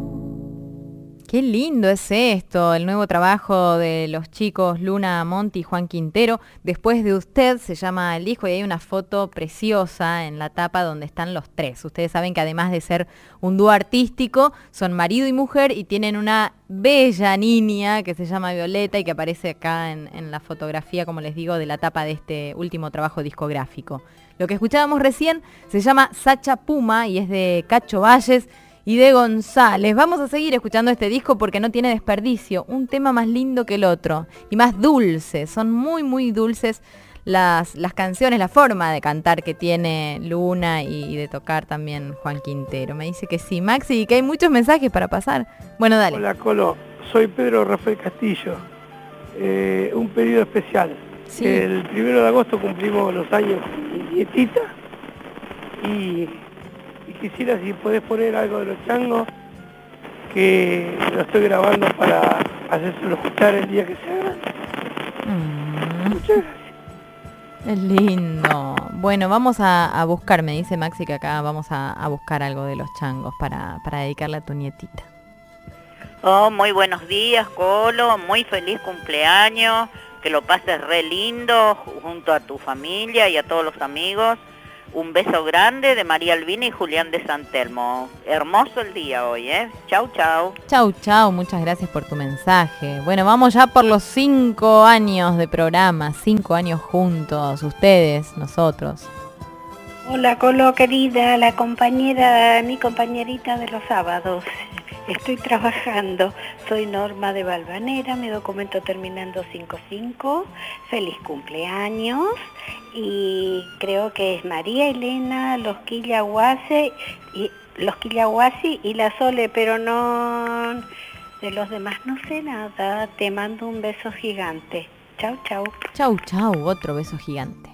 Qué lindo es esto, el nuevo trabajo de los chicos Luna Monti y Juan Quintero. Después de usted se llama el disco y hay una foto preciosa en la tapa donde están los tres. Ustedes saben que además de ser un dúo artístico, son marido y mujer y tienen una bella niña que se llama Violeta y que aparece acá en, en la fotografía, como les digo, de la tapa de este último trabajo discográfico. Lo que escuchábamos recién se llama Sachapuma y es de Cacho Valles y de González. Vamos a seguir escuchando este disco porque no tiene desperdicio. Un tema más lindo que el otro y más dulce. Son muy, muy dulces las, las canciones, la forma de cantar que tiene Luna y, y de tocar también Juan Quintero. Me dice que sí, Maxi, y que hay muchos mensajes para pasar. Bueno, dale. Hola, Colo. Soy Pedro Rafael Castillo. Eh, un pedido especial. Sí. El primero de agosto cumplimos los años de mi nietita y... quisiera si podés poner algo de los changos, que lo estoy grabando para hacérselo escuchar el día que se haga. Mm. Muchas gracias. Es lindo. Bueno, vamos a, a buscar, me dice Maxi que acá vamos a, a buscar algo de los changos para, para dedicarle a tu nietita. Oh, muy buenos días, Colo, muy feliz cumpleaños, que lo pases re lindo junto a tu familia y a todos los amigos. Un beso grande de María Albina y Julián de San Telmo. Hermoso el día hoy, ¿eh? Chau, chau. Chau, chau. Muchas gracias por tu mensaje. Bueno, vamos ya por los cinco años de programa. Cinco años juntos. Ustedes, nosotros. Hola, Colo, querida. La compañera, mi compañerita de los sábados. Estoy trabajando. Soy Norma de Valvanera. Mi documento terminando cinco cinco. Feliz cumpleaños. Y creo que es María Elena, los Quillahuasi y los Quillahuasi y la Sole, pero no De los demás no sé nada. Te mando un beso gigante. Chau, chau. Chau, chau. Otro beso gigante.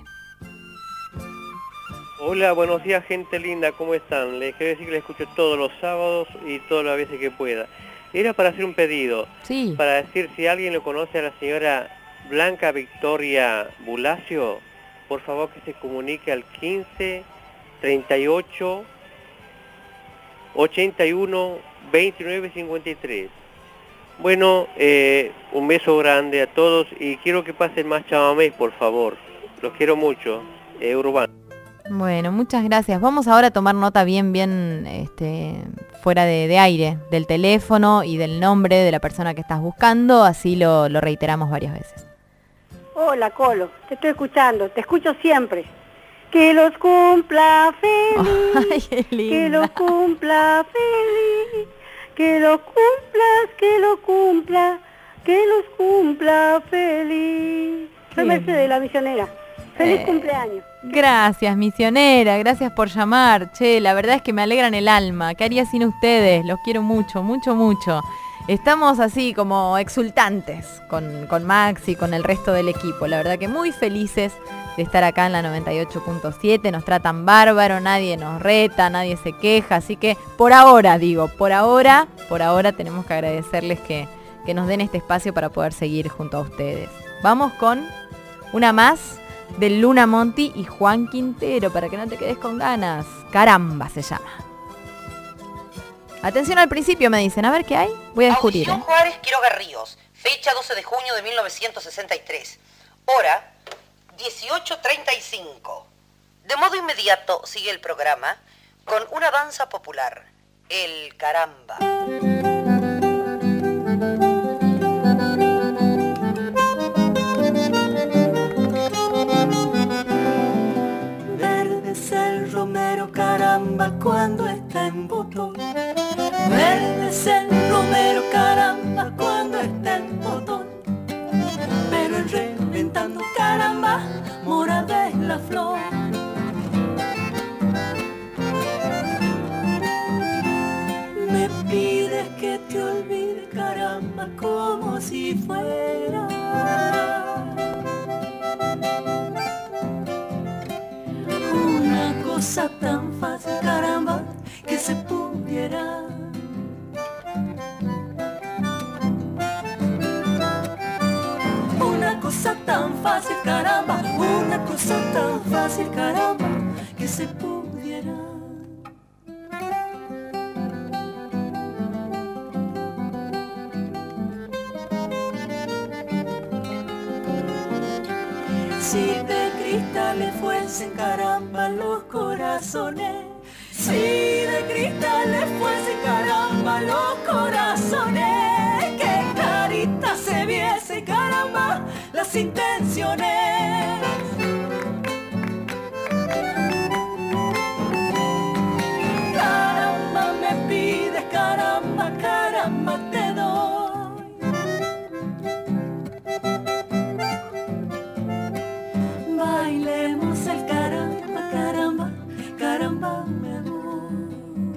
Hola, buenos días, gente linda. ¿Cómo están? Les quiero decir que les escucho todos los sábados y todas las veces que pueda. Era para hacer un pedido. Sí. Para decir si alguien lo conoce a la señora Blanca Victoria Bulacio, por favor que se comunique al quince, treinta y ocho, ochenta y uno, veintinueve, cincuenta y tres. Bueno, eh, un beso grande a todos y quiero que pasen más chamamés, por favor. Los quiero mucho. Eh, Urbano. Bueno, muchas gracias. Vamos ahora a tomar nota bien, bien este, fuera de, de aire, del teléfono y del nombre de la persona que estás buscando, así lo, lo reiteramos varias veces. Hola, Colo, te estoy escuchando, te escucho siempre. Que los cumpla feliz, Ay, qué linda. que los cumpla feliz, que los cumplas, que lo cumpla, que los cumpla feliz. Soy Mercedes, la misionera. Feliz Eh, cumpleaños. Gracias, misionera, gracias por llamar. Che, la verdad es que me alegran el alma. ¿Qué haría sin ustedes? Los quiero mucho, mucho, mucho. Estamos así como exultantes con, con Max y con el resto del equipo. La verdad que muy felices de estar acá en la noventa y ocho punto siete. Nos tratan bárbaro, nadie nos reta, nadie se queja. Así que por ahora, digo, por ahora, por ahora tenemos que agradecerles que, que nos den este espacio para poder seguir junto a ustedes. Vamos con una más de Luna Monti y Juan Quintero, para que no te quedes con ganas. Caramba se llama. Atención al principio, me dicen. A ver qué hay. Voy a descubrir. Audición ¿eh? Juárez Quiroga Ríos. Fecha doce de junio de mil novecientos sesenta y tres. Hora dieciocho treinta y cinco. De modo inmediato sigue el programa con una danza popular. El caramba. Verde es el romero, caramba, cuando está en botón. Verde es el romero, caramba, cuando está en botón. Pero en reventando, caramba, morada es la flor. Me pides que te olvide, caramba, como si fuera una cosa tan fácil, caramba, que se pudiera. Una cosa tan fácil, caramba, una cosa tan fácil, caramba, que se pudiera. Si de cristales fuesen, caramba, los corazones. Si de cristales fuesen, caramba, los corazones. Que clarita se viese, caramba, las intenciones. Caramba me pides, caramba, caramba te doy. Bailemos el caramba, caramba, caramba me voy.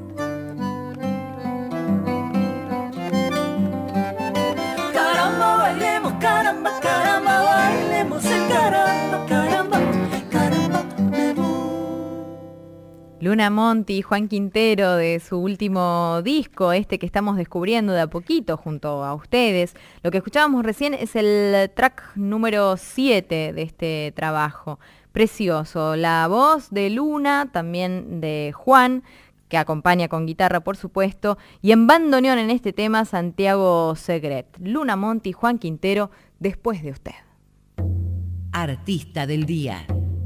Caramba, bailemos, caramba, caramba, bailemos el caramba, caramba, caramba me voy. Luna Monti y Juan Quintero, de su último disco, este que estamos descubriendo de a poquito junto a ustedes. Lo que escuchábamos recién es el track número siete de este trabajo. Precioso. La voz de Luna, también de Juan, que acompaña con guitarra, por supuesto, y en bandoneón en este tema, Santiago Segret. Luna Monti y Juan Quintero, Después de usted. Artista del día.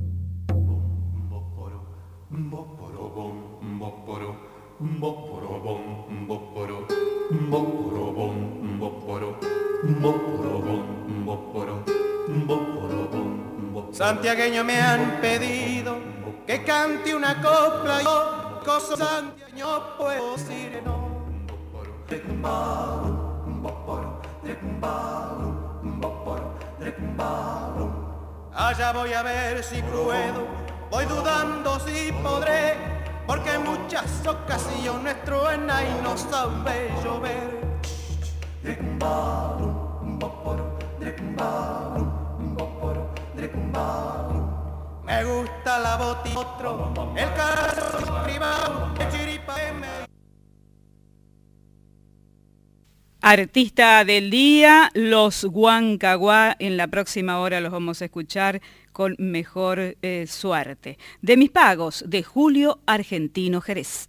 Santiagueño me han pedido que cante una copla, yo, coso santiagueño puedo sireno. Allá voy a ver si puedo, voy dudando si podré, porque en muchas ocasiones truena y no sabe llover. ti otro, el caso privado, el chiripa M. Artista del día, los Huancaguá. En la próxima hora los vamos a escuchar con mejor eh, suerte. De mis pagos, de Julio Argentino Jerez.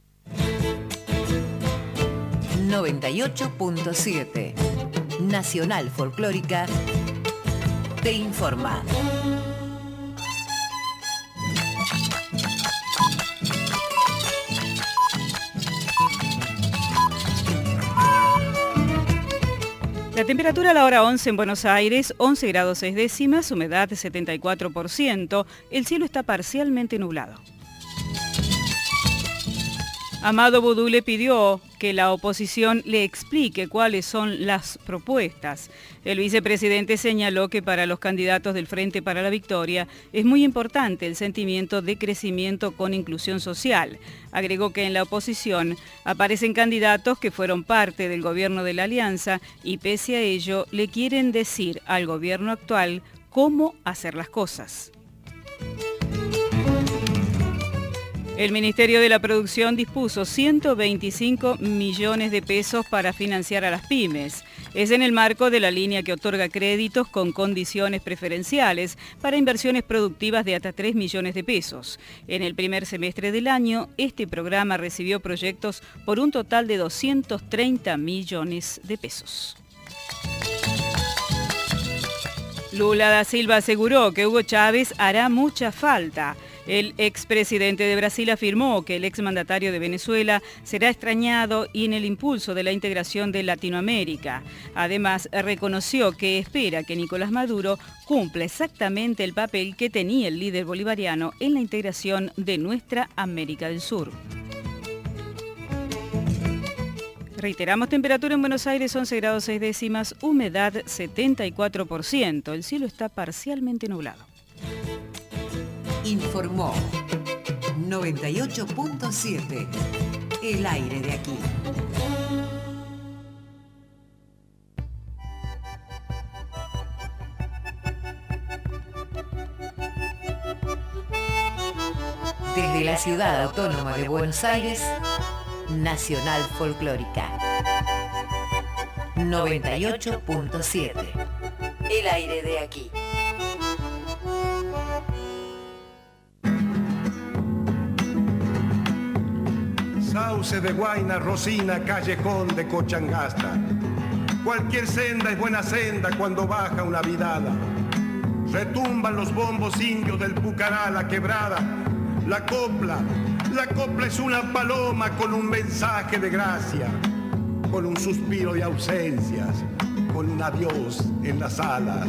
noventa y ocho punto siete Nacional Folclórica te informa. La temperatura a la hora once en Buenos Aires, once grados seis décimas, humedad setenta y cuatro por ciento, el cielo está parcialmente nublado. Amado Boudou le pidió que la oposición le explique cuáles son las propuestas. El vicepresidente señaló que para los candidatos del Frente para la Victoria es muy importante el sentimiento de crecimiento con inclusión social. Agregó que en la oposición aparecen candidatos que fueron parte del gobierno de la Alianza y pese a ello le quieren decir al gobierno actual cómo hacer las cosas. El Ministerio de la Producción dispuso ciento veinticinco millones de pesos para financiar a las pymes. Es en el marco de la línea que otorga créditos con condiciones preferenciales para inversiones productivas de hasta tres millones de pesos. En el primer semestre del año, este programa recibió proyectos por un total de doscientos treinta millones de pesos. Lula da Silva aseguró que Hugo Chávez hará mucha falta. El expresidente de Brasil afirmó que el exmandatario de Venezuela será extrañado y en el impulso de la integración de Latinoamérica. Además, reconoció que espera que Nicolás Maduro cumpla exactamente el papel que tenía el líder bolivariano en la integración de nuestra América del Sur. Reiteramos, temperatura en Buenos Aires once grados seis décimas, humedad setenta y cuatro por ciento. El cielo está parcialmente nublado. Informó noventa y ocho punto siete, el aire de aquí. Desde la ciudad autónoma de Buenos Aires, Nacional Folclórica. noventa y ocho punto siete, el aire de aquí. Sauce de Guayna, Rosina, Callejón de Cochangasta. Cualquier senda es buena senda cuando baja una vidada. Retumban los bombos indios del Pucará, la quebrada. La copla, la copla es una paloma con un mensaje de gracia, con un suspiro de ausencias, con un adiós en las alas.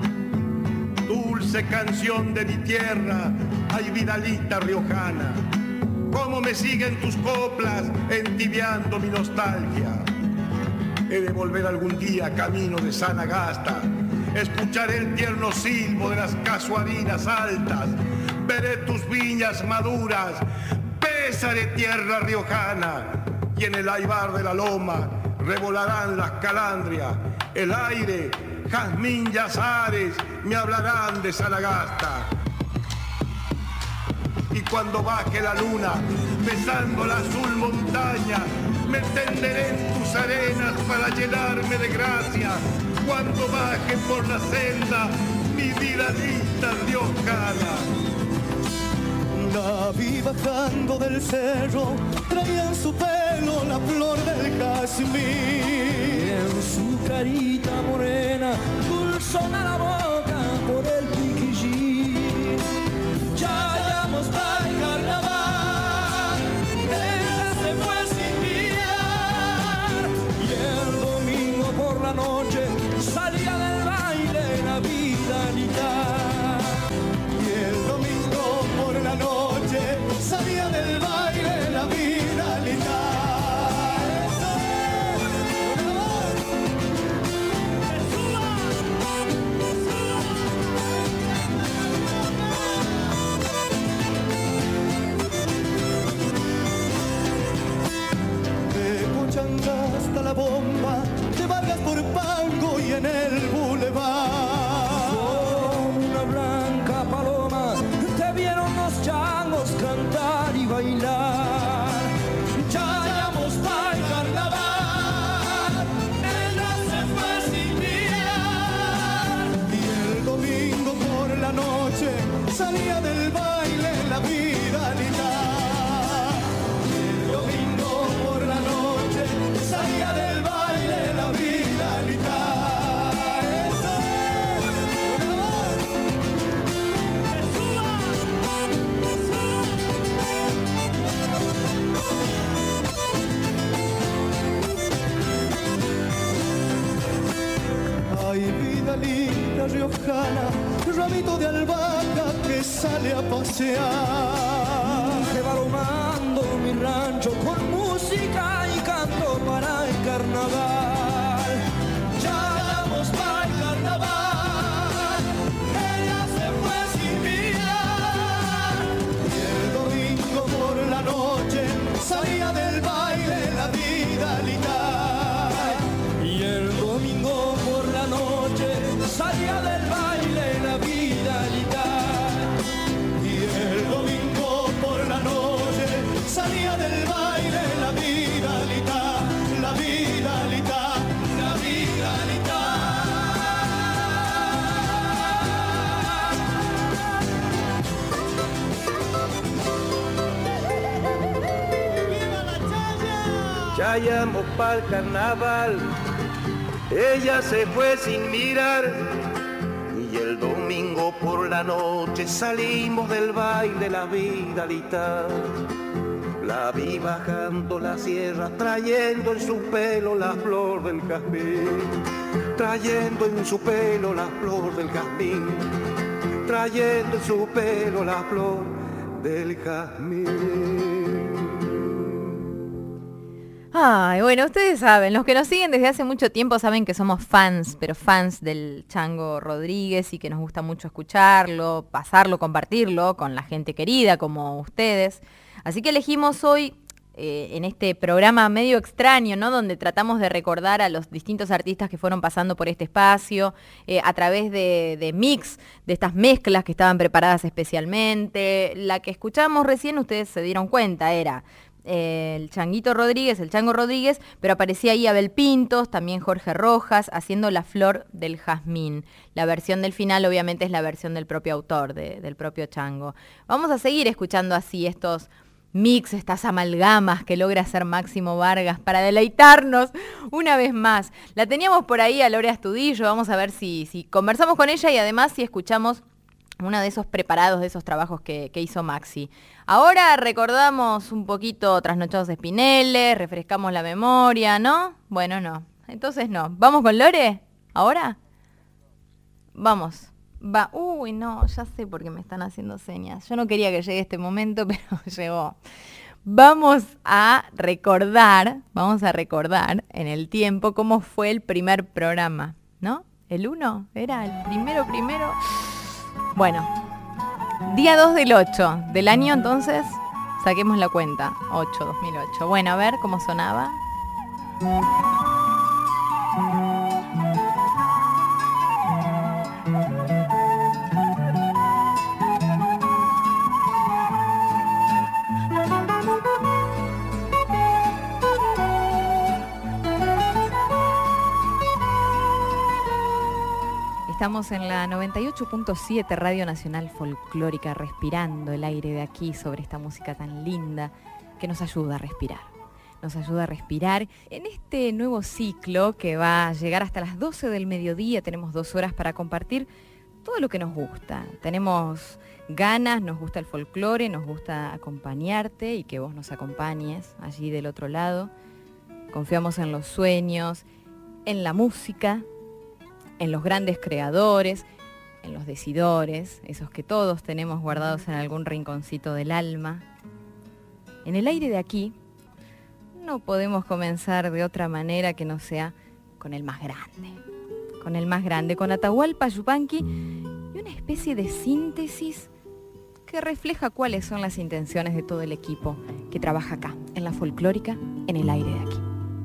Dulce canción de mi tierra, ay Vidalita riojana. Cómo me siguen tus coplas entibiando mi nostalgia. He de volver algún día camino de Sanagasta. Escucharé el tierno silbo de las casuarinas altas. Veré tus viñas maduras. Besaré tierra riojana. Y en el aibar de la loma revolarán las calandrias. El aire, jazmín y azares me hablarán de Sanagasta. Y cuando baje la luna, besando la azul montaña, me tenderé en tus arenas para llenarme de gracia. Cuando baje por la senda, mi vida lista riojana. La vi bajando del cerro, traía en su pelo la flor del jazmín. En su carita morena, dulzona la boca por el piquillín. Ya llegamos al carnaval, ella se fue sin mirar. Y el domingo por la noche salía del baile la Vidalita. Y el domingo por la noche salía del baile la Vidalita. De Cochangasta la bomba, de Vargas por Pango y en el bulevar riojana, rabito de albahaca que sale a pasear. Se va domando mi rancho con música y canto para el carnaval. Ya vamos para el carnaval, ella se fue sin mirar. Y el domingo por la noche salía del baile la Vidalita. Y el domingo por la noche salía del baile la Vidalita. Y el domingo por la noche salía del baile la Vidalita, la Vidalita, la Vidalita. Ya llamó pa'l carnaval, ella se fue sin mirar. Y el domingo por la noche salimos del baile la Vidalita. La vi bajando la sierra, trayendo en su pelo la flor del jazmín. Trayendo en su pelo la flor del jazmín. Trayendo en su pelo la flor del jazmín. Ay, bueno, ustedes saben, los que nos siguen desde hace mucho tiempo saben que somos fans, pero fans del Chango Rodríguez y que nos gusta mucho escucharlo, pasarlo, compartirlo con la gente querida como ustedes. Así que elegimos hoy, eh, en este programa medio extraño, ¿no? Donde tratamos de recordar a los distintos artistas que fueron pasando por este espacio, eh, a través de, de mix, de estas mezclas que estaban preparadas especialmente. La que escuchamos recién, ustedes se dieron cuenta, era el Changuito Rodríguez, el Chango Rodríguez, pero aparecía ahí Abel Pintos, también Jorge Rojas, haciendo La Flor del Jazmín. La versión del final obviamente es la versión del propio autor, de, del propio Chango. Vamos a seguir escuchando así estos mix, estas amalgamas que logra hacer Máximo Vargas para deleitarnos una vez más. La teníamos por ahí a Lore Astudillo, vamos a ver si, si conversamos con ella y además si escuchamos uno de esos preparados, de esos trabajos que, que hizo Maxi. Ahora recordamos un poquito Trasnochados de Spinelli, refrescamos la memoria, ¿no? Bueno, no. Entonces no. ¿Vamos con Lore? ¿Ahora? Vamos. Va. Uy, no, ya sé por qué me están haciendo señas. Yo no quería que llegue este momento, pero llegó. Vamos a recordar, vamos a recordar en el tiempo cómo fue el primer programa, ¿no? ¿El uno? ¿Era el primero, primero? Bueno, día dos del ocho del año, entonces, saquemos la cuenta, ocho, dos mil ocho. Bueno, a ver cómo sonaba. Estamos en la noventa y ocho punto siete Radio Nacional Folclórica, respirando el aire de aquí sobre esta música tan linda que nos ayuda a respirar. Nos ayuda a respirar en este nuevo ciclo que va a llegar hasta las doce del mediodía. Tenemos dos horas para compartir todo lo que nos gusta. Tenemos ganas, nos gusta el folclore, nos gusta acompañarte y que vos nos acompañes allí del otro lado. Confiamos en los sueños, en la música, en los grandes creadores, en los decidores, esos que todos tenemos guardados en algún rinconcito del alma. En el aire de aquí no podemos comenzar de otra manera que no sea con el más grande, con el más grande, con Atahualpa Yupanqui y una especie de síntesis que refleja cuáles son las intenciones de todo el equipo que trabaja acá, en la folclórica, en el aire de aquí.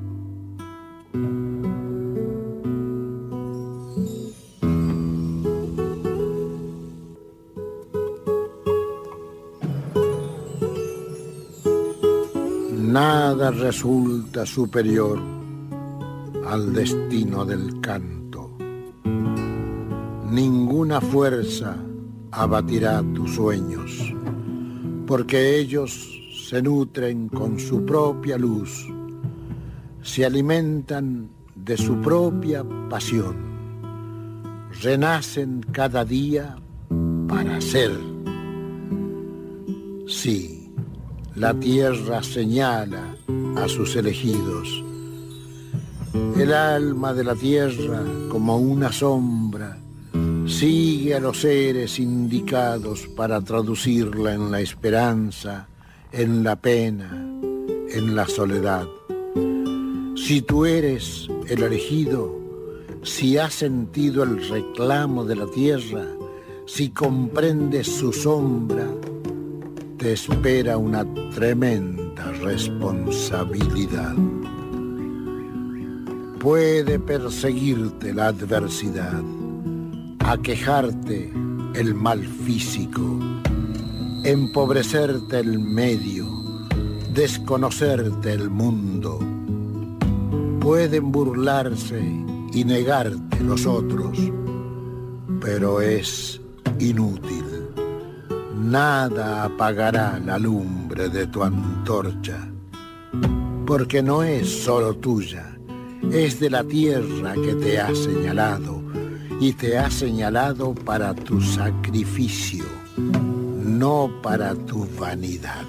Nada resulta superior al destino del canto. Ninguna fuerza abatirá tus sueños, porque ellos se nutren con su propia luz, se alimentan de su propia pasión, renacen cada día para ser. Sí, la tierra señala a sus elegidos. El alma de la tierra, como una sombra, Sigue a los seres indicados para traducirla en la esperanza, en la pena, en la soledad. Si tú eres el elegido, si has sentido el reclamo de la tierra, si comprendes su sombra, te espera una tremenda responsabilidad. Puede perseguirte la adversidad, aquejarte el mal físico, empobrecerte el medio, desconocerte el mundo. Pueden burlarse y negarte los otros, pero es inútil. Nada apagará la lumbre de tu antorcha, porque no es solo tuya, es de la tierra que te ha señalado, y te ha señalado para tu sacrificio, no para tu vanidad.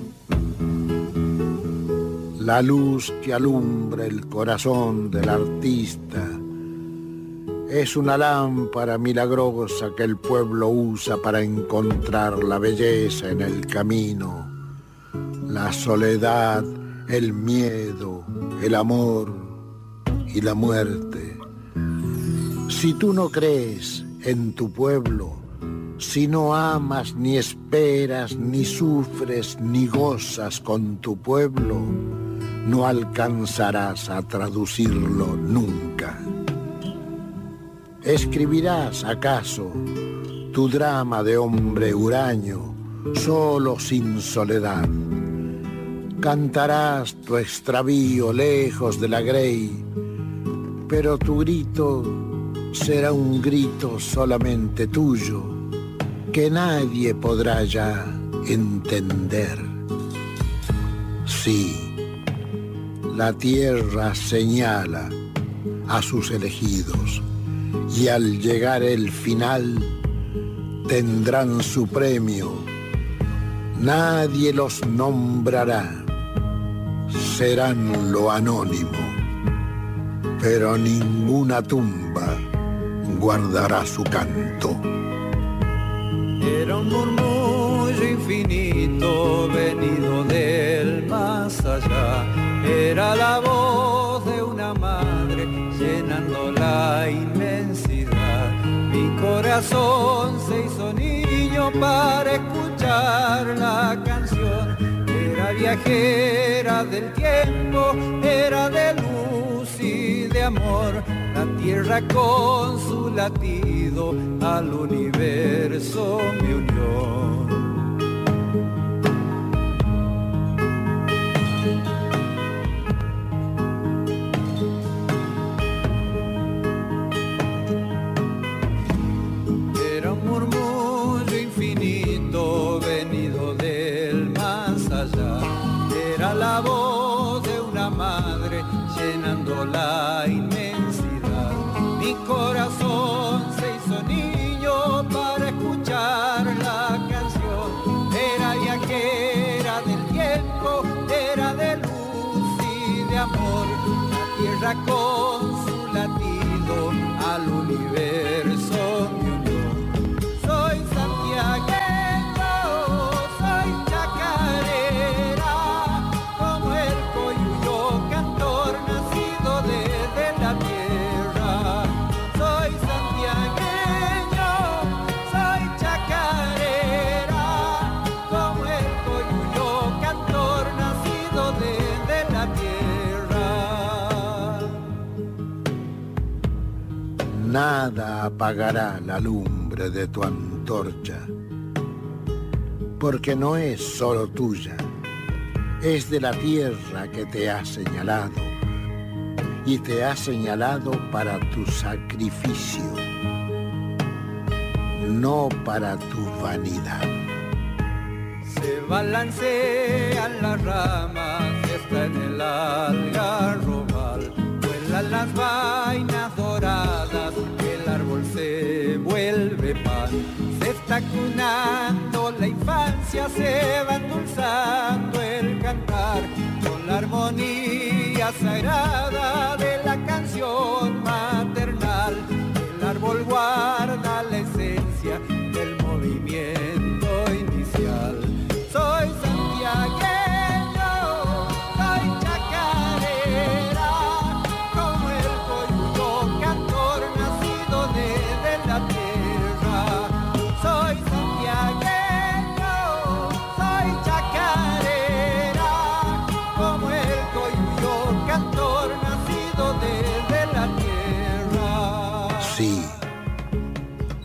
La luz que alumbra el corazón del artista es una lámpara milagrosa que el pueblo usa para encontrar la belleza en el camino, la soledad, el miedo, el amor y la muerte. Si tú no crees en tu pueblo, si no amas, ni esperas, ni sufres, ni gozas con tu pueblo, no alcanzarás a traducirlo nunca. ¿Escribirás acaso tu drama de hombre huraño, solo sin soledad? Cantarás tu extravío lejos de la grey, pero tu grito será un grito solamente tuyo, que nadie podrá ya entender. Sí, la tierra señala a sus elegidos, y al llegar el final tendrán su premio. Nadie los nombrará, serán lo anónimo, pero ninguna tumba guardará su canto. Era un murmullo infinito venido del más allá. Era la voz de una madre llenando la inmensidad. Mi corazón se hizo niño para escuchar la canción. Era viajera del tiempo, era de luz y de amor. La tierra con su latido al universo me unió. Era un murmullo infinito venido del más allá. Era la voz de una madre llenando la inmensidad. Mi corazón se hizo niño para escuchar la canción. Era viajera del tiempo, era de luz y de amor. La tierra con su latido al universo me unió. Soy santiagueño, soy chacarera, como el coyuyo cantor nacido desde la tierra. Nada apagará la lumbre de tu antorcha, porque no es solo tuya, es de la tierra que te ha señalado, y te ha señalado para tu sacrificio, no para tu vanidad. Se balancean las ramas, está en el algarrobal, vuelan las vainas doradas, el árbol se vuelve pan. Se está cunando la infancia, se va endulzando el cantar, con la armonía sagrada de la canción maternal. El árbol guarda la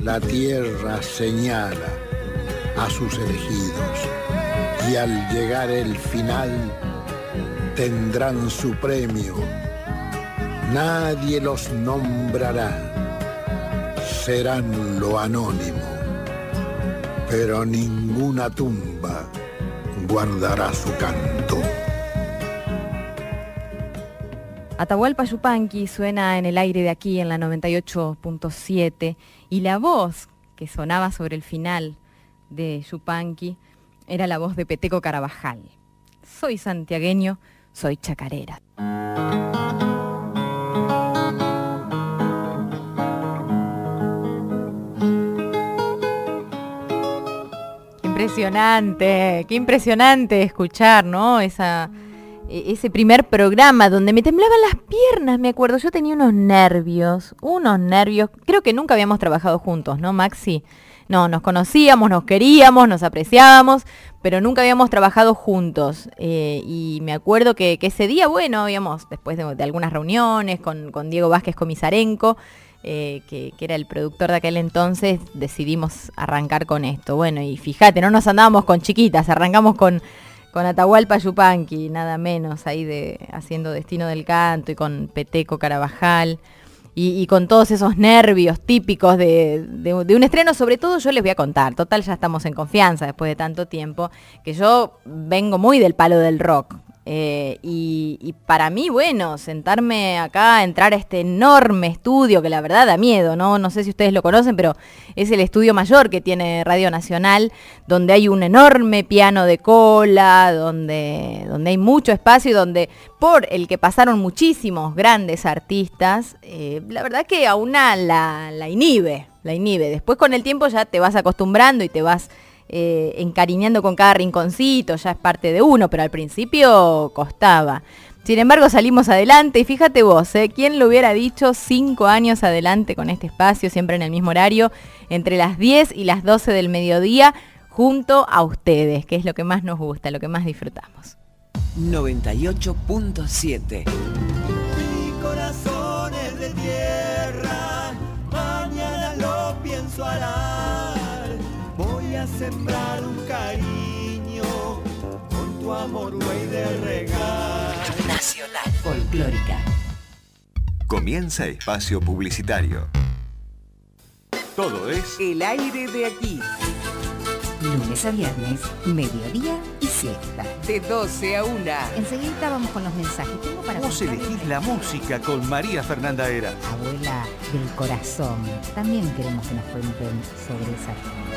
la tierra señala a sus elegidos y al llegar el final tendrán su premio. Nadie los nombrará, serán lo anónimo, pero ninguna tumba guardará su canto. Atahualpa Yupanqui suena en el aire de aquí en la noventa y ocho punto siete y la voz que sonaba sobre el final de Yupanqui era la voz de Peteco Carabajal. Soy santiagueño, soy chacarera. Qué impresionante, qué impresionante escuchar, ¿no? Esa... ese primer programa donde me temblaban las piernas, me acuerdo, yo tenía unos nervios, unos nervios, creo que nunca habíamos trabajado juntos, ¿no, Maxi? No, nos conocíamos, nos queríamos, nos apreciábamos, pero nunca habíamos trabajado juntos. Eh, y me acuerdo que, que ese día, bueno, habíamos, después de, de algunas reuniones con, con Diego Vázquez Comisarenco, eh, que, que era el productor de aquel entonces, decidimos arrancar con esto. Bueno, y fíjate, no nos andábamos con chiquitas, arrancamos con... con Atahualpa Yupanqui, nada menos, ahí de haciendo Destino del Canto, y con Peteco Carabajal, y, y con todos esos nervios típicos de, de, de un estreno. Sobre todo yo les voy a contar, total ya estamos en confianza después de tanto tiempo, que yo vengo muy del palo del rock. Eh, y, y para mí, bueno, sentarme acá, entrar a este enorme estudio, que la verdad da miedo, ¿no? No sé si ustedes lo conocen, pero es el estudio mayor que tiene Radio Nacional, donde hay un enorme piano de cola, donde, donde hay mucho espacio y donde por el que pasaron muchísimos grandes artistas, eh, la verdad que a una la, la inhibe, la inhibe. Después con el tiempo ya te vas acostumbrando y te vas... Eh, encariñando con cada rinconcito, ya es parte de uno, pero al principio costaba. Sin embargo, salimos adelante y fíjate vos, ¿eh? ¿Quién lo hubiera dicho? Cinco años adelante con este espacio, siempre en el mismo horario, entre las diez y las doce del mediodía, junto a ustedes, que es lo que más nos gusta, lo que más disfrutamos. noventa y ocho punto siete. Mi corazón es de tierra, mañana lo pienso arar. Voy a sembrar un cariño, con tu amor voy de regar. Nacional Folclórica. Comienza espacio publicitario. Todo es El aire de aquí. Lunes a viernes, mediodía y siesta. De doce a una. Enseguida vamos con los mensajes. Tengo para Vos elegís la música con María Fernanda Era. Abuela del corazón. También queremos que nos cuenten sobre esa.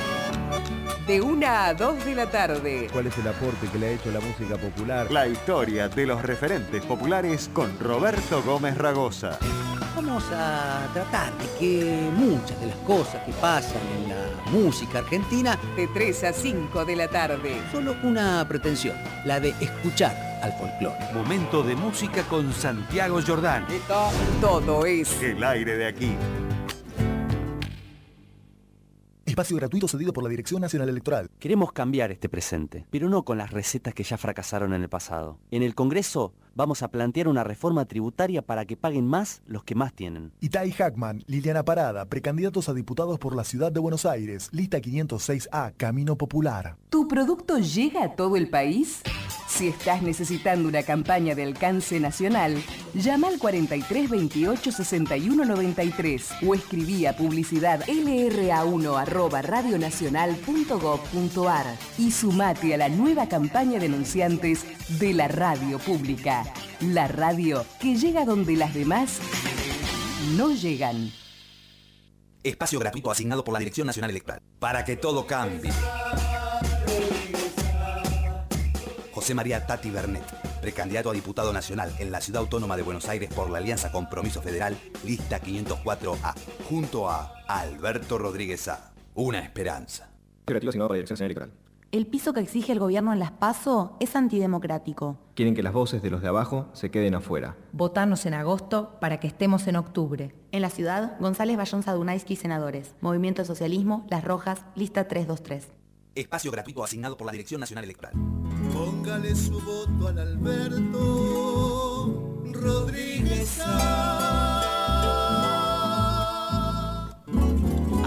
De una a dos de la tarde. ¿Cuál es el aporte que le ha hecho la música popular? La historia de los referentes populares con Roberto Gómez Ragosa. Vamos a tratar de que muchas de las cosas que pasan en la música argentina... De tres a cinco de la tarde. Solo una pretensión, la de escuchar al folclore. Momento de música con Santiago Jordán. ¿Listo? Todo es El aire de aquí. Espacio gratuito cedido por la Dirección Nacional Electoral. Queremos cambiar este presente, pero no con las recetas que ya fracasaron en el pasado. En el Congreso vamos a plantear una reforma tributaria para que paguen más los que más tienen. Itai Hackman, Liliana Parada, precandidatos a diputados por la Ciudad de Buenos Aires, lista quinientos seis A, Camino Popular. ¿Tu producto llega a todo el país? Si estás necesitando una campaña de alcance nacional, llama al cuarenta y tres veintiocho sesenta y uno noventa y tres o escribí a publicidad l r a uno arroba radionacional punto gob punto ar y sumate a la nueva campaña de anunciantes de la radio pública. La radio que llega donde las demás no llegan. Espacio gratuito asignado por la Dirección Nacional Electoral. Para que todo cambie. José María Tati Bernet, precandidato a diputado nacional en la Ciudad Autónoma de Buenos Aires por la Alianza Compromiso Federal, lista quinientos cuatro A, junto a Alberto Rodríguez A. Una esperanza. Gratuito asignado por la Dirección Nacional Electoral. El piso que exige el gobierno en las PASO es antidemocrático. Quieren que las voces de los de abajo se queden afuera. Votanos en agosto para que estemos en octubre. En la ciudad, González Bayonza Dunaiski, senadores. Movimiento Socialismo, Las Rojas, lista trescientos veintitrés. Espacio gratuito asignado por la Dirección Nacional Electoral. Póngale su voto al Alberto Rodríguez A. Alberto Rodríguez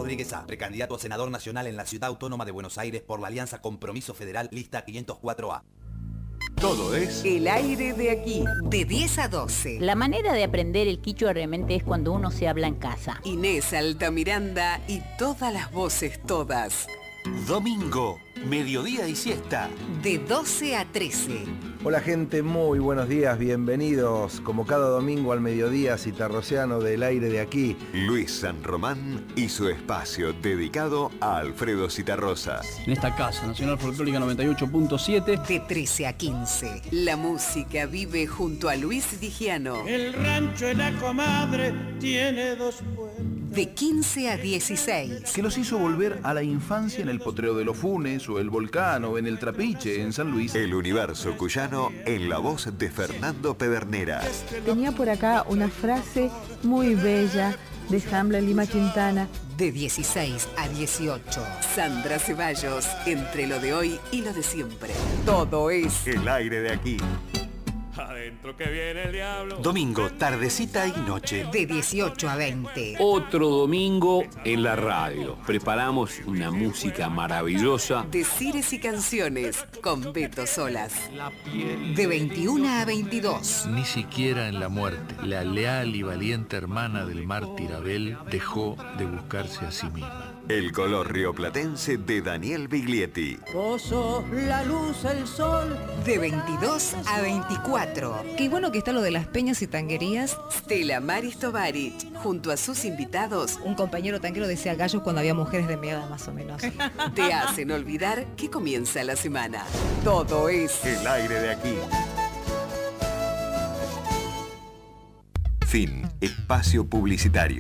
Rodríguez A, precandidato a senador nacional en la Ciudad Autónoma de Buenos Aires por la Alianza Compromiso Federal, lista quinientos cuatro A. Todo es El aire de aquí, de diez a doce. La manera de aprender el quichua realmente es cuando uno se habla en casa. Inés Altamiranda y todas las voces todas. Domingo, mediodía y siesta. De doce a trece. Hola gente, muy buenos días, bienvenidos como cada domingo al mediodía citarroceano del aire de aquí. Luis San Román y su espacio dedicado a Alfredo Citarrosa. En esta casa, Nacional Folclórica noventa y ocho punto siete. De trece a quince. La música vive junto a Luis Vigiano. El rancho en la comadre tiene dos puertas. De quince a dieciséis. Que los hizo volver a la infancia en el Potrero de los Funes, o el Volcán, o en el Trapiche, en San Luis. El universo cuyano en la voz de Fernando Pedernera. Tenía por acá una frase muy bella de Jambla Lima Quintana. De dieciséis a dieciocho. Sandra Ceballos, entre lo de hoy y lo de siempre. Todo es El aire de aquí. Adentro que viene el diablo. Domingo, tardecita y noche. De dieciocho a veinte. Otro domingo en la radio. Preparamos una música maravillosa. De Cires y Canciones, con Beto Solas. De veintiuno a veintidós. Ni siquiera en la muerte, la leal y valiente hermana del mártir Abel dejó de buscarse a sí misma. El color rioplatense de Daniel Biglietti. Vos sos la luz, el sol. De veintidós a veinticuatro. Qué bueno que está lo de las peñas y tanguerías. Stella Maris Tovarich, junto a sus invitados. Un compañero tanguero decía gallos cuando había mujeres de mi edad, más o menos. Te hacen olvidar que comienza la semana. Todo es El aire de aquí. Fin. Espacio publicitario.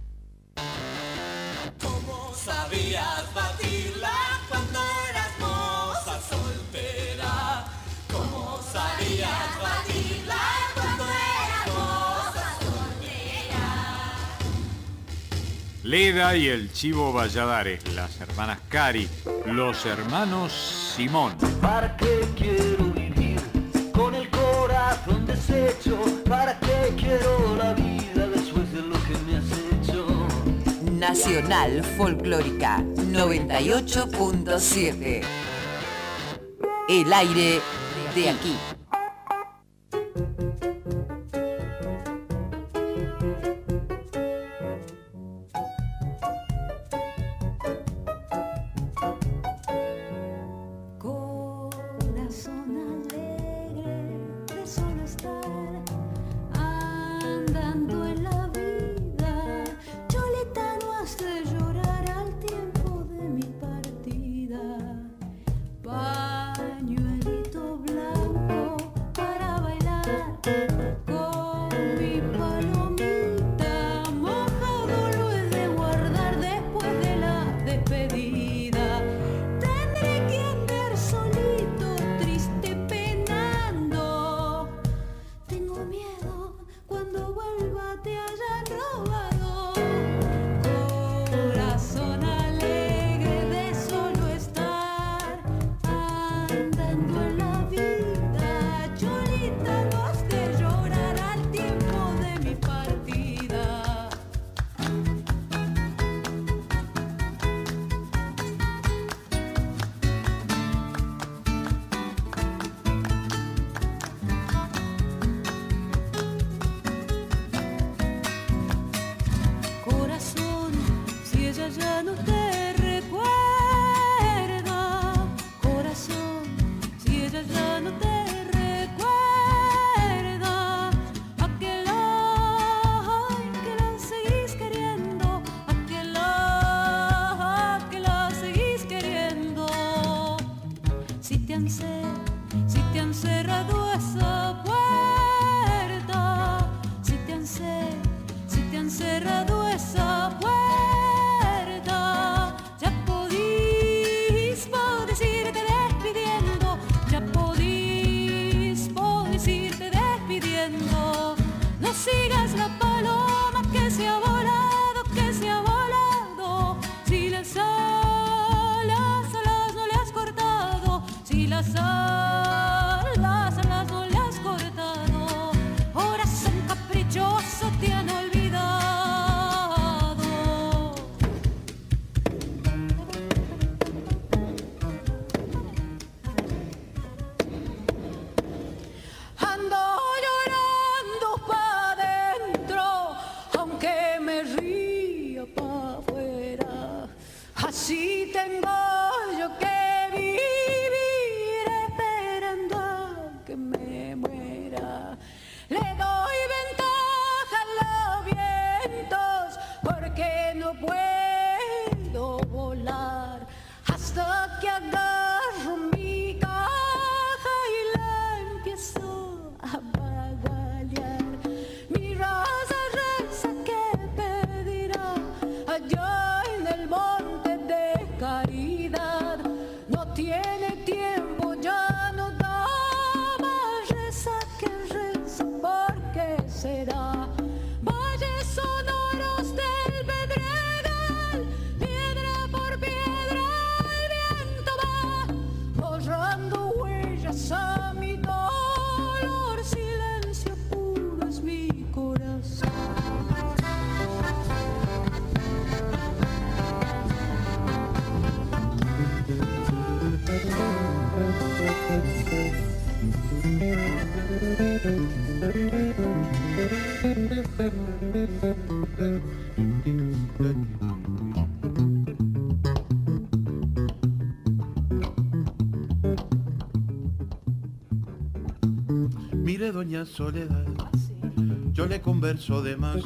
Sabías batirla cuando eras moza soltera. ¿Cómo sabías batirla cuando eras moza soltera? Leda y el Chivo Valladares, las hermanas Cari, los hermanos Simón. ¿Para qué quiero vivir con el corazón deshecho? ¿Para qué quiero la vida después de lo que me has hecho? Nacional Folclórica noventa y ocho punto siete. El aire de aquí. Pañuelito blanco para bailar. Corazón caprichoso te han olvidado. Mire, doña Soledad, yo le converso de más.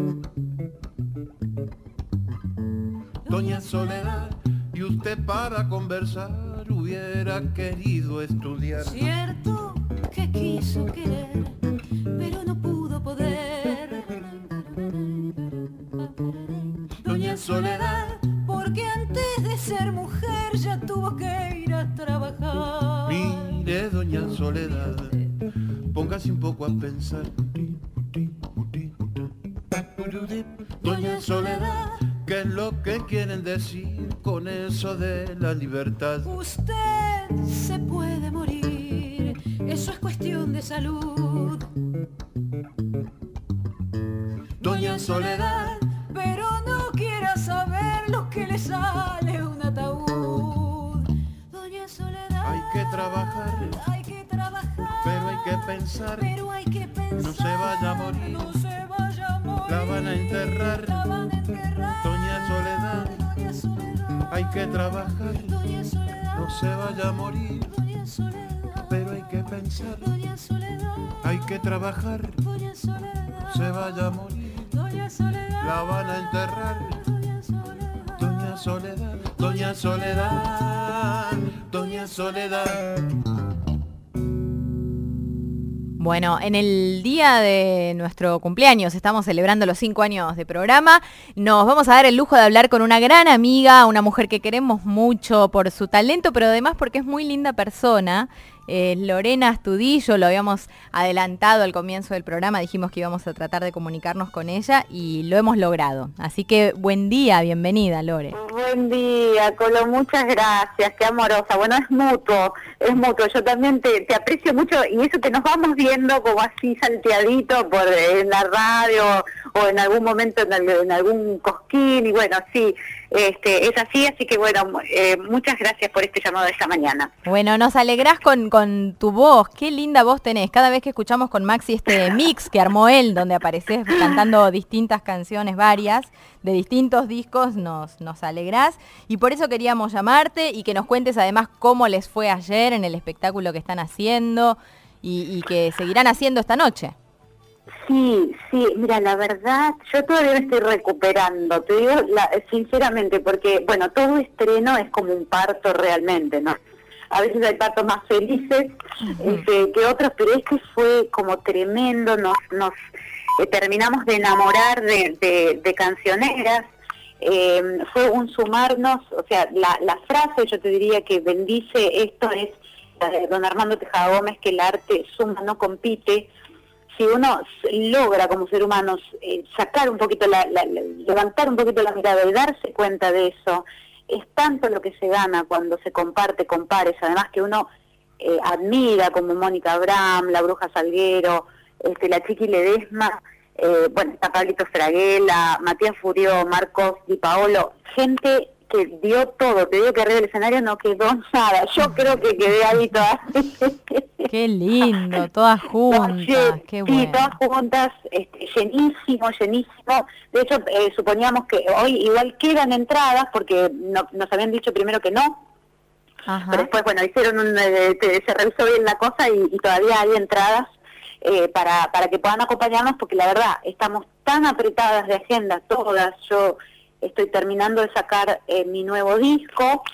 Doña Soledad, y usted para conversar hubiera querido estudiar. Cierto que quiso querer, pero no pudo poder. Doña Soledad, porque antes de ser mujer ya tuvo que ir a trabajar. Mire, doña Soledad, póngase un poco a pensar. Doña Soledad, ¿qué es lo que quieren decir con eso de la libertad? Usted se puede morir, eso es cuestión de salud. Doña Soledad, pero no quiera saber lo que le sale un ataúd. Doña Soledad, hay que trabajar, hay que trabajar, pero hay que pensar, pero hay que pensar, no se vaya a morir, no se vaya a morir, la van a enterrar, la van a enterrar. Doña Soledad, Doña Soledad, hay que trabajar, Doña Soledad, no se vaya a morir, Doña Soledad, pero hay que pensar, Doña Soledad, hay que trabajar, Doña Soledad, no se vaya a morir, Doña Soledad, la van a enterrar. Doña Soledad, Doña Soledad, Doña Soledad, Doña Soledad. Bueno, en el día de nuestro cumpleaños, estamos celebrando los cinco años de programa, nos vamos a dar el lujo de hablar con una gran amiga, una mujer que queremos mucho por su talento, pero además porque es muy linda persona. Eh, Lorena Astudillo, lo habíamos adelantado al comienzo del programa, dijimos que íbamos a tratar de comunicarnos con ella y lo hemos logrado. Así que buen día, bienvenida, Lore. Buen día, Colo, muchas gracias, qué amorosa. Bueno, es mutuo, es mutuo. Yo también te, te aprecio mucho y eso que nos vamos viendo como así salteadito por en la radio o en algún momento en, el, en algún cosquín y bueno, sí, este, es así, así que bueno, eh, muchas gracias por este llamado de esta mañana. Bueno, nos alegrás con, con tu voz, qué linda voz tenés. Cada vez que escuchamos con Maxi este mix que armó él, donde apareces cantando distintas canciones, varias, de distintos discos, nos, nos alegrás. Y por eso queríamos llamarte y que nos cuentes además cómo les fue ayer en el espectáculo que están haciendo y, y que seguirán haciendo esta noche. Sí, sí, mira, la verdad, yo todavía me estoy recuperando, te digo la, sinceramente, porque, bueno, todo estreno es como un parto realmente, ¿no? A veces hay partos más felices uh-huh. este, que otros, pero este fue como tremendo, nos, nos eh, terminamos de enamorar de, de, de cancioneras, eh, fue un sumarnos, o sea, la, la frase yo te diría que bendice esto es la de don Armando Tejada Gómez, que el arte suma, no compite. Si uno logra como ser humano eh, sacar un poquito, la, la, la, levantar un poquito la mirada y darse cuenta de eso, es tanto lo que se gana cuando se comparte con pares, además que uno eh, admira como Mónica Abraham, la Bruja Salguero, este, la Chiqui Ledesma, eh, bueno, está Pablito Fraguela, Matías Furió, Marcos Di Paolo, gente que dio todo, te digo que arriba del escenario no quedó nada, yo creo que quedé ahí todas. Qué lindo, todas juntas, no, qué bueno. Sí, todas juntas, este, llenísimo, llenísimo. De hecho, eh, suponíamos que hoy igual quedan entradas, porque no, nos habían dicho primero que no, Ajá. pero después, bueno, hicieron un, eh, se revisó bien la cosa y, y todavía hay entradas eh, para, para que puedan acompañarnos, porque la verdad, estamos tan apretadas de agenda todas, yo estoy terminando de sacar eh, mi nuevo disco,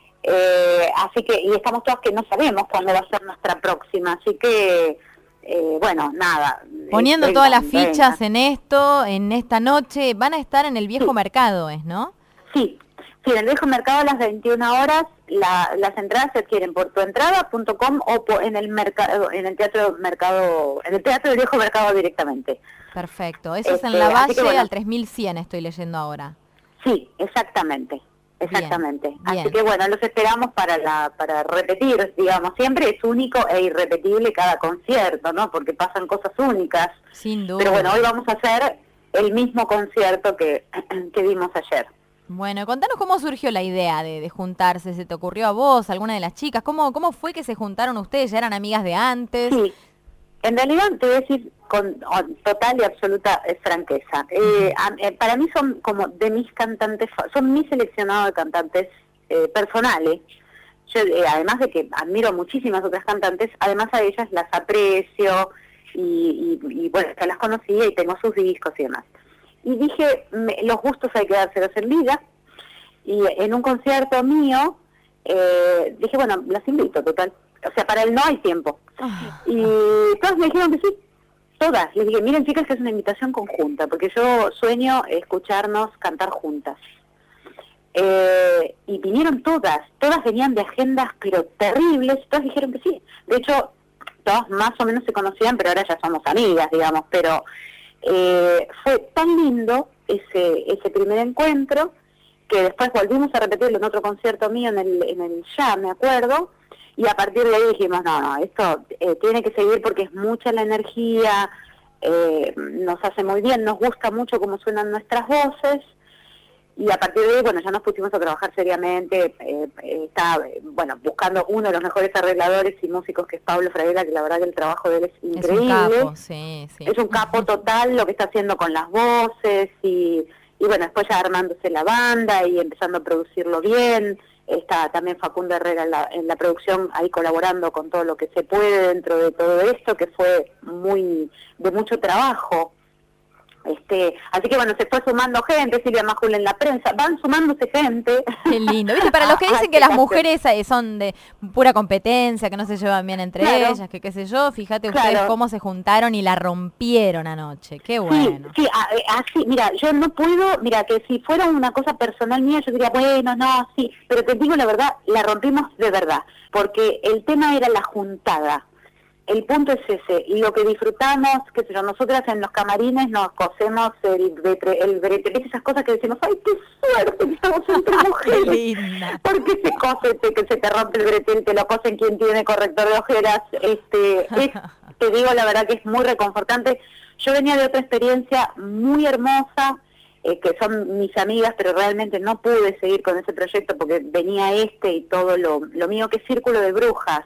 eh, así que, y estamos todas que no sabemos cuándo va a ser nuestra próxima, así que, eh, bueno, nada. Poniendo eh, todas las venga. fichas en esto, en esta noche, van a estar en el Viejo sí. Mercado, ¿es, no? Sí, sí, en el Viejo Mercado a las veintiuna horas, la, las entradas se adquieren por tuentrada punto com o por, en el mercado, en el Teatro Mercado, en el Teatro del Viejo Mercado directamente. Perfecto, eso este, es en la Valle, bueno, al tres mil cien estoy leyendo ahora. Sí, exactamente, exactamente. Bien, Así bien. que bueno, los esperamos para la para repetir, digamos, siempre es único e irrepetible cada concierto, ¿no? Porque pasan cosas únicas. Sin duda. Pero bueno, hoy vamos a hacer el mismo concierto que, que dimos ayer. Bueno, contanos cómo surgió la idea de, de juntarse, ¿se te ocurrió a vos, a alguna de las chicas? ¿Cómo, cómo fue que se juntaron ustedes? ¿Ya eran amigas de antes? Sí, en realidad te voy a decir con oh, total y absoluta eh, franqueza. Eh, a, eh, para mí son como de mis cantantes, son mi seleccionado de cantantes eh, personales. Yo, eh, además de que admiro muchísimas otras cantantes, además a ellas las aprecio y, y, y bueno, ya las conocía y tengo sus discos y demás. Y dije, me, los gustos hay que dárselos en vida, y en un concierto mío eh, dije, bueno, las invito, total. O sea, para él no hay tiempo. Y todas me dijeron que sí, todas. Les dije, miren chicas, que es una invitación conjunta, porque yo sueño escucharnos cantar juntas. Eh, y vinieron todas, todas venían de agendas pero terribles, todas dijeron que sí. De hecho, todas más o menos se conocían, pero ahora ya somos amigas, digamos. Pero eh, fue tan lindo ese ese primer encuentro, que después volvimos a repetirlo en otro concierto mío en el, en el Ya, me acuerdo, y a partir de ahí dijimos, no, no, esto eh, tiene que seguir porque es mucha la energía, eh, nos hace muy bien, nos gusta mucho cómo suenan nuestras voces. Y a partir de ahí, bueno, ya nos pusimos a trabajar seriamente. Eh, eh, está, bueno, buscando uno de los mejores arregladores y músicos, que es Pablo Fraguela, que la verdad que el trabajo de él es increíble. Es un capo, sí, sí. Es un capo total lo que está haciendo con las voces y, y bueno, después ya armándose la banda y empezando a producirlo bien. Está también Facundo Herrera en la, en la producción, ahí colaborando con todo lo que se puede dentro de todo esto, que fue muy de mucho trabajo. Este, así que bueno, se fue sumando gente, Silvia Majul en la prensa, van sumándose gente. Qué lindo, ¿viste? Para los que dicen que las mujeres son de pura competencia, que no se llevan bien entre claro. ellas, que qué sé yo, fíjate claro. ustedes cómo se juntaron y la rompieron anoche, qué bueno. Sí, sí, así, mira, yo no puedo, mira, que si fuera una cosa personal mía, yo diría, bueno, no, sí, pero te digo la verdad, la rompimos de verdad, porque el tema era la juntada. El punto es ese, y lo que disfrutamos, que sé yo, nosotras en los camarines nos cosemos el brete, el brete, esas cosas que decimos, ¡ay, qué suerte que estamos entre mujeres! Linda. Porque se cose, te, que se te rompe el bretel, te lo cosen quien tiene corrector de ojeras, este, es, te digo la verdad que es muy reconfortante. Yo venía de otra experiencia muy hermosa, eh, que son mis amigas, pero realmente no pude seguir con ese proyecto porque venía este y todo lo, lo mío, que es Círculo de Brujas,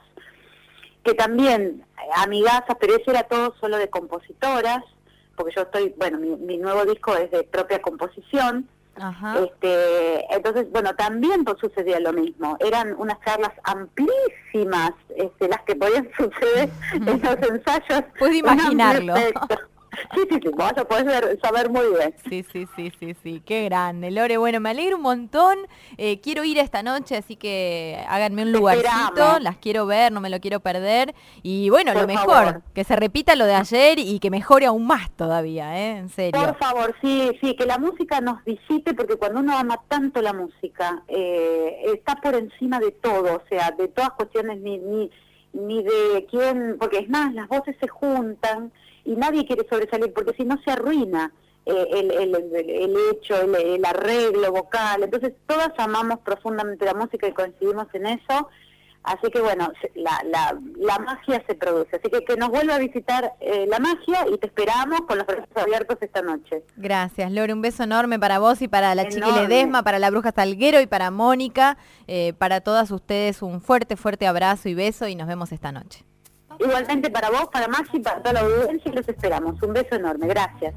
que también, amigazas, pero eso era todo solo de compositoras, porque yo estoy, bueno, mi, mi nuevo disco es de propia composición. Ajá. Este, entonces, bueno, también pues, sucedía lo mismo, eran unas charlas amplísimas, este, las que podían suceder en los ensayos. Puedo imaginarlo. Sí, sí, sí, vos lo podés ver, saber muy bien. Sí, sí, sí, sí, sí, qué grande, Lore. Bueno, me alegro un montón, eh, quiero ir esta noche, así que háganme un lugarcito, Esperamos. Las quiero ver, no me lo quiero perder. Y bueno, Por lo mejor, favor. que se repita lo de ayer y que mejore aún más todavía, ¿eh? En serio. Por favor, sí, sí, que la música nos visite, porque cuando uno ama tanto la música, eh, está por encima de todo, o sea, de todas cuestiones, ni, ni, ni de quién, porque es más, las voces se juntan, y nadie quiere sobresalir, porque si no se arruina eh, el, el, el, el hecho, el, el arreglo vocal. Entonces todas amamos profundamente la música y coincidimos en eso, así que bueno, la, la, la magia se produce, así que que nos vuelva a visitar eh, la magia, y te esperamos con los brazos abiertos esta noche. Gracias, Lore, un beso enorme para vos y para la Chiqui Ledesma, para la Bruja Salguero y para Mónica, eh, para todas ustedes un fuerte, fuerte abrazo y beso, y nos vemos esta noche. Igualmente para vos, para Maxi, para toda la audiencia, los esperamos. Un beso enorme, gracias.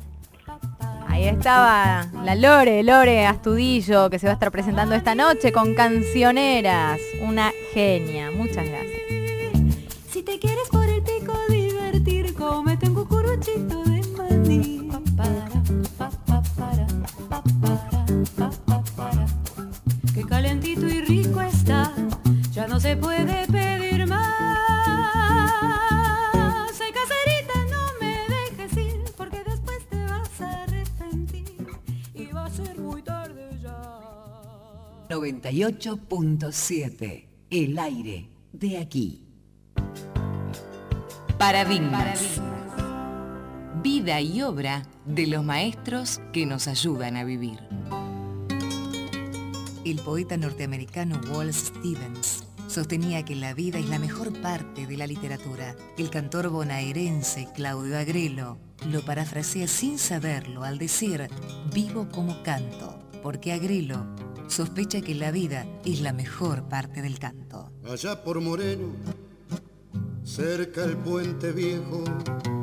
Ahí estaba la Lore, Lore Astudillo, que se va a estar presentando esta noche con Cancioneras. Una genia, muchas gracias. Si te quieres por el pico divertir, cómete un cucuruchito de maní. Qué calentito y rico está, ya no se puede pedir más. noventa y ocho punto siete, el aire de aquí. Paradigmas. Vida y obra de los maestros que nos ayudan a vivir. El poeta norteamericano Wallace Stevens sostenía que la vida es la mejor parte de la literatura. El cantor bonaerense Claudio Agrelo lo parafrasea sin saberlo al decir: vivo como canto, porque Agrelo sospecha que la vida es la mejor parte del canto. Allá por Moreno, cerca el puente viejo,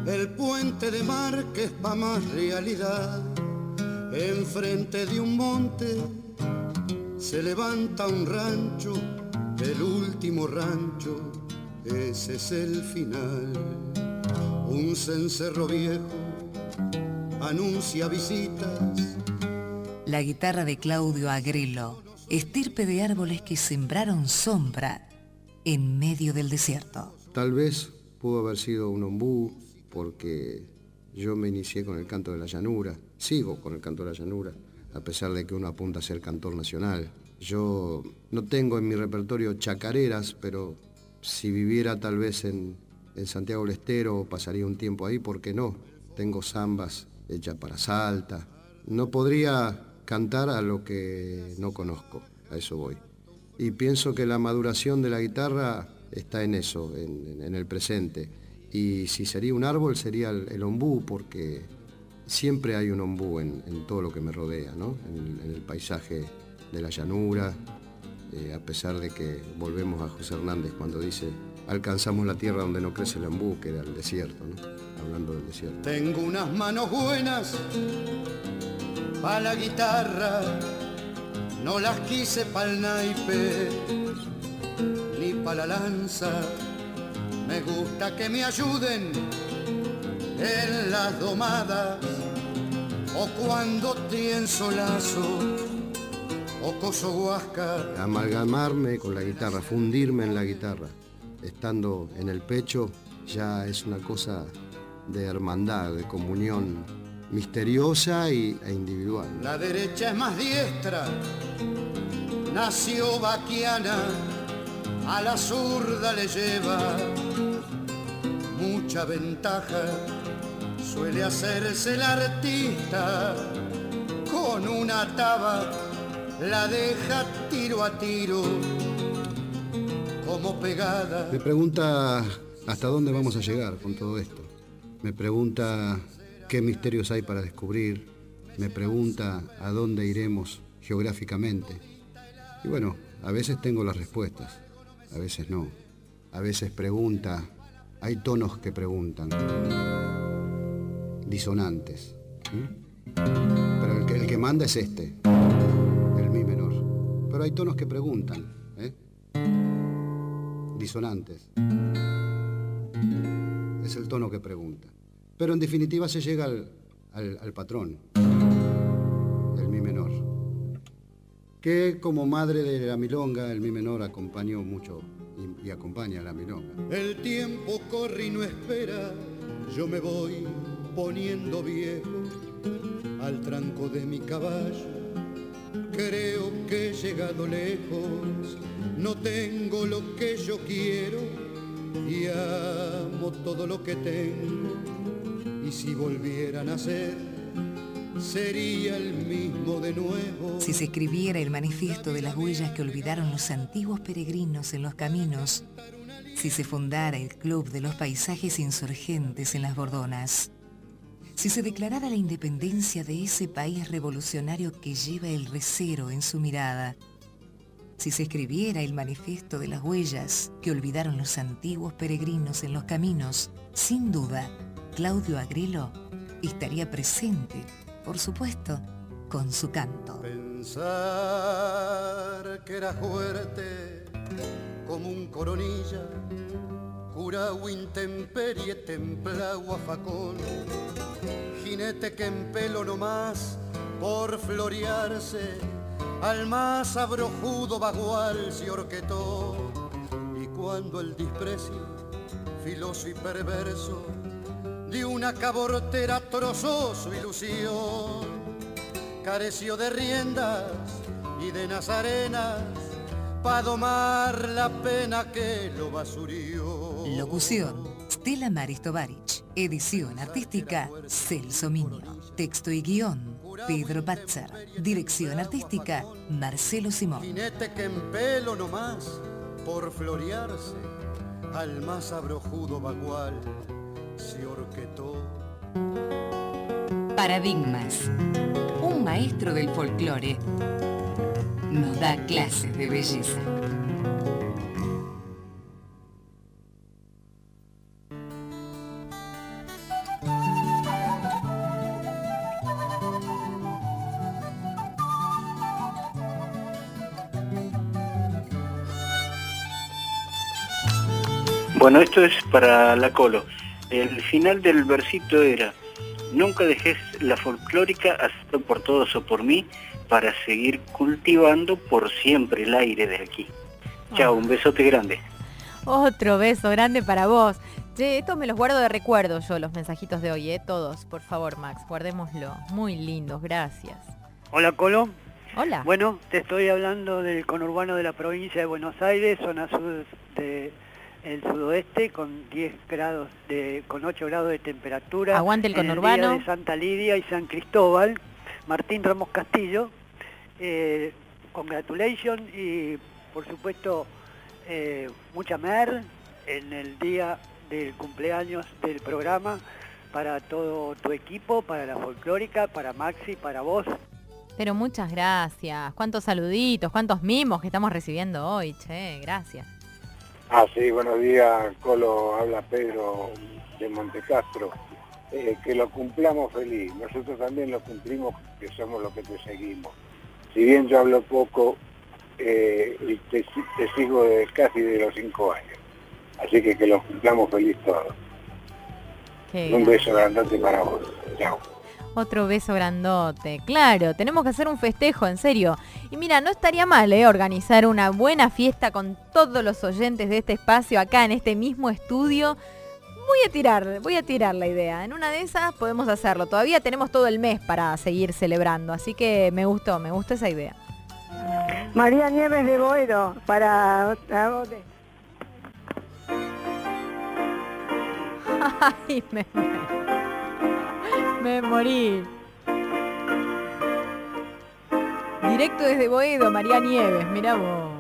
el puente de mar que es pa' más realidad. Enfrente de un monte se levanta un rancho, el último rancho, ese es el final. Un cencerro viejo anuncia visitas. La guitarra de Claudio Agrelo, estirpe de árboles que sembraron sombra en medio del desierto. Tal vez pudo haber sido un ombú, porque yo me inicié con el canto de la llanura, sigo con el canto de la llanura, a pesar de que uno apunta a ser cantor nacional. Yo no tengo en mi repertorio chacareras, pero si viviera tal vez en, en Santiago del Estero, pasaría un tiempo ahí, ¿por qué no? Tengo zambas hechas para Salta. No podría cantar a lo que no conozco, a eso voy. Y pienso que la maduración de la guitarra está en eso, en, en el presente. Y si sería un árbol, sería el, el ombú, porque siempre hay un ombú en, en todo lo que me rodea, ¿no? En, en el paisaje de la llanura, eh, a pesar de que volvemos a José Hernández cuando dice alcanzamos la tierra donde no crece el ombú, que era el desierto, ¿no? Hablando del desierto. Tengo unas manos buenas pa' la guitarra, no las quise pa'l naipe ni pa' la lanza. Me gusta que me ayuden en las domadas, o cuando tienso lazo o coso huasca. Amalgamarme con la guitarra, fundirme en la guitarra, estando en el pecho, ya es una cosa de hermandad, de comunión misteriosa y, e individual. La derecha es más diestra, nació vaquiana, a la zurda le lleva mucha ventaja. Suele hacerse el artista con una taba, la deja tiro a tiro como pegada. Me pregunta hasta dónde vamos a llegar con todo esto. Me pregunta qué misterios hay para descubrir. Me pregunta a dónde iremos geográficamente. Y bueno, a veces tengo las respuestas, a veces no. A veces pregunta, hay tonos que preguntan, disonantes. ¿sí? Pero el que, el que manda es este, el mi menor. Pero hay tonos que preguntan, ¿eh? disonantes. Es el tono que pregunta. Pero en definitiva se llega al, al, al patrón, el mi menor. Que como madre de la milonga, el mi menor acompañó mucho y, y acompaña a la milonga. El tiempo corre y no espera, yo me voy poniendo viejo al tranco de mi caballo. Creo que he llegado lejos, no tengo lo que yo quiero y amo todo lo que tengo. Y si volviera a nacer, sería el mismo de nuevo. Si se escribiera el manifiesto de las huellas que olvidaron los antiguos peregrinos en los caminos, si se fundara el club de los paisajes insurgentes en las Bordonas, si se declarara la independencia de ese país revolucionario que lleva el recero en su mirada, si se escribiera el manifiesto de las huellas que olvidaron los antiguos peregrinos en los caminos, sin duda, Claudio Agrelo estaría presente, por supuesto, con su canto. Pensar que era fuerte como un coronilla, curao intemperie, templao a facón, jinete que en pelo nomás por florearse al más abrojudo bagual se orquetó. Y cuando el desprecio filoso y perverso de una cabortera trozó su ilusión, careció de riendas y de nazarenas pa' domar la pena que lo basurió. Locución, Stella Maris Tovarich. Edición artística, Celso Miño. Texto y guión, Pedro Patzer. Dirección artística, Marcelo Simón. Jinete que en pelo nomás por florearse al más abrojudo bagual se orquetó. Paradigmas. Un maestro del folclore nos da clases de belleza. Bueno, esto es para la Colo. El final del versito era: nunca dejes la folclórica, hazlo por todos o por mí, para seguir cultivando por siempre el aire de aquí. Chao, un besote grande. Otro beso grande para vos. Che, estos me los guardo de recuerdo yo, los mensajitos de hoy, ¿eh? Todos, por favor, Max, guardémoslo. Muy lindos, gracias. Hola, Colo. Hola. Bueno, te estoy hablando del conurbano de la provincia de Buenos Aires, zona sur de el sudoeste, con diez grados de, con ocho grados de temperatura. Aguante el en conurbano. El día de Santa Lidia y San Cristóbal. Martín Ramos Castillo, eh, congratulations y por supuesto eh, mucha mer en el día del cumpleaños del programa para todo tu equipo, para la folclórica, para Maxi, para vos. Pero muchas gracias. Cuántos saluditos, cuántos mimos que estamos recibiendo hoy, che, gracias. Ah, sí, buenos días, Colo, habla Pedro de Montecastro. Eh, que lo cumplamos feliz, nosotros también lo cumplimos, que somos los que te seguimos. Si bien yo hablo poco, eh, te, te sigo de casi de los cinco años. Así que que lo cumplamos feliz todos. Qué Un beso grandote para vos. Chao. Otro beso grandote. Claro, tenemos que hacer un festejo, en serio. Y mira, no estaría mal, ¿eh? Organizar una buena fiesta con todos los oyentes de este espacio acá en este mismo estudio. Voy a tirar, voy a tirar la idea. En una de esas podemos hacerlo. Todavía tenemos todo el mes para seguir celebrando, así que me gustó, me gustó esa idea. María Nieves de Boedo, para... para... Ay, me muero. Me morí. Directo desde Boedo, María Nieves, mirá vos.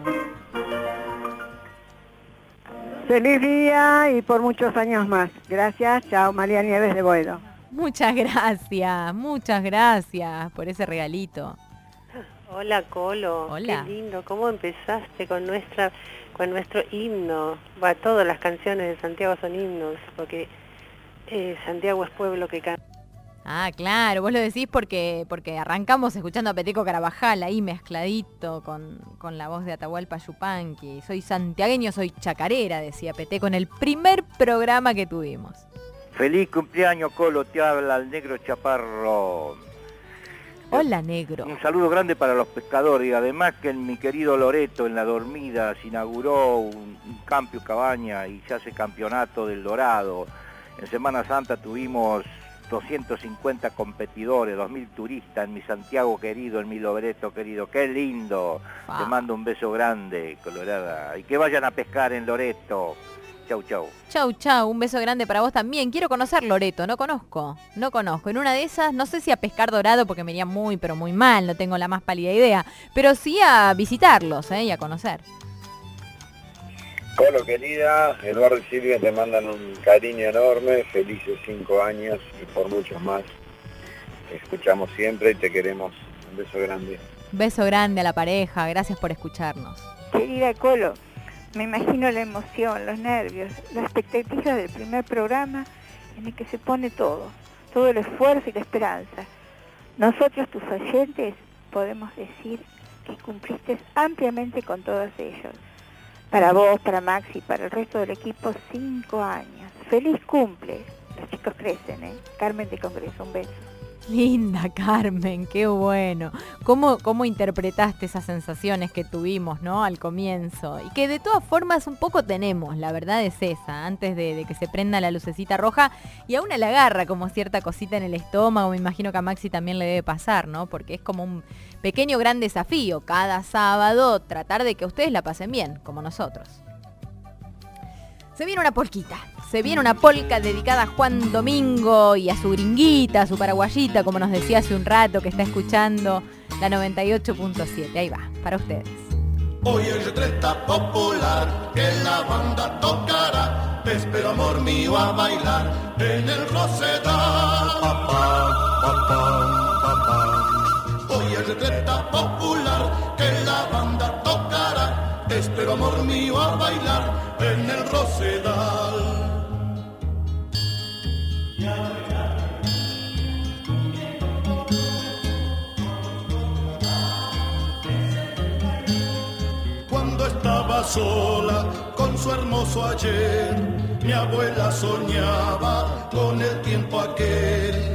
Feliz día y por muchos años más. Gracias, chao, María Nieves de Boedo. Muchas gracias, muchas gracias por ese regalito. Hola, Colo. Hola. Qué lindo, cómo empezaste con nuestra con nuestro himno. Va, todas las canciones de Santiago son himnos, porque eh, Santiago es pueblo que canta. Ah, claro, vos lo decís porque porque arrancamos escuchando a Peteco Carabajal ahí mezcladito con, con la voz de Atahualpa Yupanqui. Soy santiagueño, soy chacarera, decía Peteco en el primer programa que tuvimos. Feliz cumpleaños, Colo, te habla el negro Chaparro. Hola, negro. Un saludo grande para los pescadores y además que en mi querido Loreto, en La Dormida, se inauguró un, un Campio Cabaña y se hace campeonato del Dorado. En Semana Santa tuvimos doscientos cincuenta competidores, dos mil turistas en mi Santiago querido, en mi Loreto querido. ¡Qué lindo! Ah. Te mando un beso grande, Colorada. Y que vayan a pescar en Loreto. Chau, chau. Chau, chau, un beso grande para vos también. Quiero conocer Loreto, no conozco, no conozco. En una de esas, no sé si a pescar dorado porque me iría muy, pero muy mal, no tengo la más pálida idea. Pero sí a visitarlos, ¿eh? Y a conocer. Colo, querida, Eduardo y Silvia te mandan un cariño enorme, felices cinco años y por muchos más. Te escuchamos siempre y te queremos. Un beso grande. Beso grande a la pareja, gracias por escucharnos. Querida Colo, me imagino la emoción, los nervios, la expectativa del primer programa en el que se pone todo, todo el esfuerzo y la esperanza. Nosotros, tus oyentes, podemos decir que cumpliste ampliamente con todos ellos. Para vos, para Maxi, para el resto del equipo, cinco años. ¡Feliz cumple! Los chicos crecen, ¿eh? Carmen de Congreso, un beso. Linda Carmen, qué bueno. ¿Cómo, cómo interpretaste esas sensaciones que tuvimos, ¿no? Al comienzo. Y que de todas formas un poco tenemos, la verdad es esa, antes de, de que se prenda la lucecita roja. Y a una le agarra como cierta cosita en el estómago, me imagino que a Maxi también le debe pasar, ¿no? Porque es como un pequeño gran desafío cada sábado tratar de que ustedes la pasen bien, como nosotros. Se viene una polquita, se viene una polca dedicada a Juan Domingo y a su gringuita, a su paraguayita, como nos decía hace un rato, que está escuchando la noventa y ocho punto siete. Ahí va, para ustedes. Hoy el retreta popular que la banda tocará, te espero amor mío a bailar en el Rosedal. Papá, papá, papá. Hoy el retreta popular que la banda tocará, te espero amor mío a bailar en el Rosedal. Cuando estaba sola con su hermoso ayer. Mi abuela soñaba con el tiempo aquel.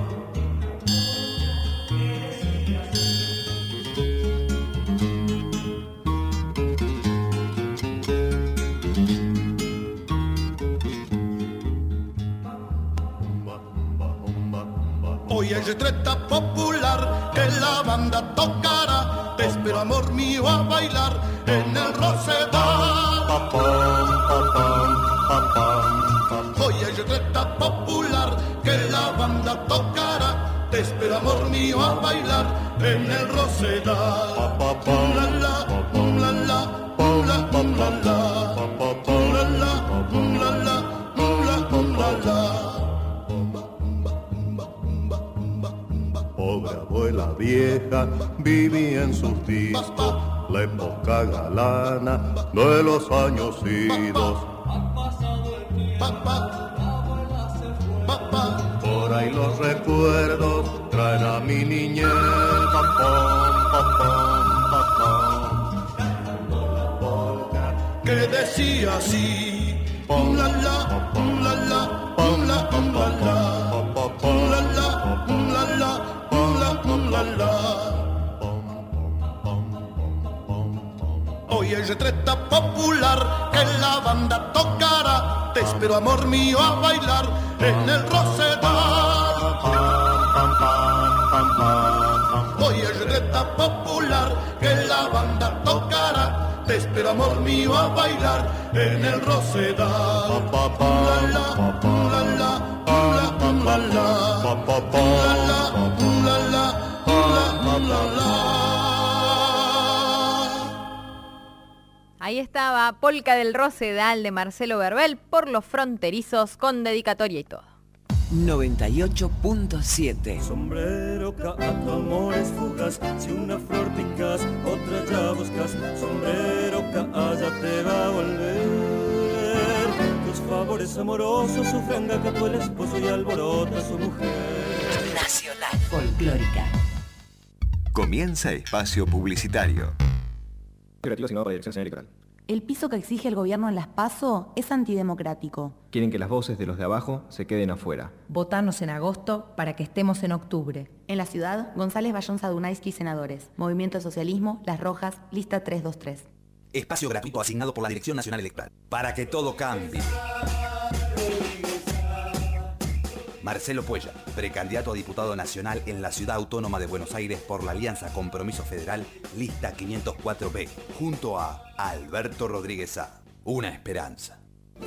Hoy hay retreta popular que la banda tocará. Te espero, amor mío, a bailar en el Rosedal. Hoy hay retreta popular que la banda tocará. Te espero, amor mío, a bailar en el Rosedal. Um la la, um la la, um la um la la, um la la, um la la, um la um la la. Pobre abuela vieja vivía en sus discos, la época galana de los años idos. Por ahí los recuerdos traen a mi niñez. Que decía así, um la la, um la la, um la um la la, um la la, um la la. La, la. Hoy hay retreta popular que la banda tocará. Te espero, amor mío, a bailar en el Rosedal. Hoy hay retreta popular que la banda tocará. Te espero, amor mío, a bailar en el Rosedal. La la, la la, la la, la la, la la. Ahí estaba Polka del Rosedal de Marcelo Verbel por Los Fronterizos con dedicatoria y todo. noventa y ocho punto siete. Sombrero cato, amores fugaz, si una flor picas, otra ya buscas. Sombrero ya te va a volver. Tus favores amorosos sufran gacato el esposo y alborota su mujer. Nacional Folclórica. Comienza espacio publicitario. El piso que exige el gobierno en las PASO es antidemocrático. Quieren que las voces de los de abajo se queden afuera. Votanos en agosto para que estemos en octubre. En la ciudad, González Bayonza Dunaiski, senadores. Movimiento Socialismo, Las Rojas, lista trescientos veintitrés. Espacio gratuito asignado por la Dirección Nacional Electoral. Para que todo cambie. Marcelo Puella, precandidato a diputado nacional en la Ciudad Autónoma de Buenos Aires por la Alianza Compromiso Federal, lista quinientos cuatro B, junto a Alberto Rodríguez A. Una esperanza.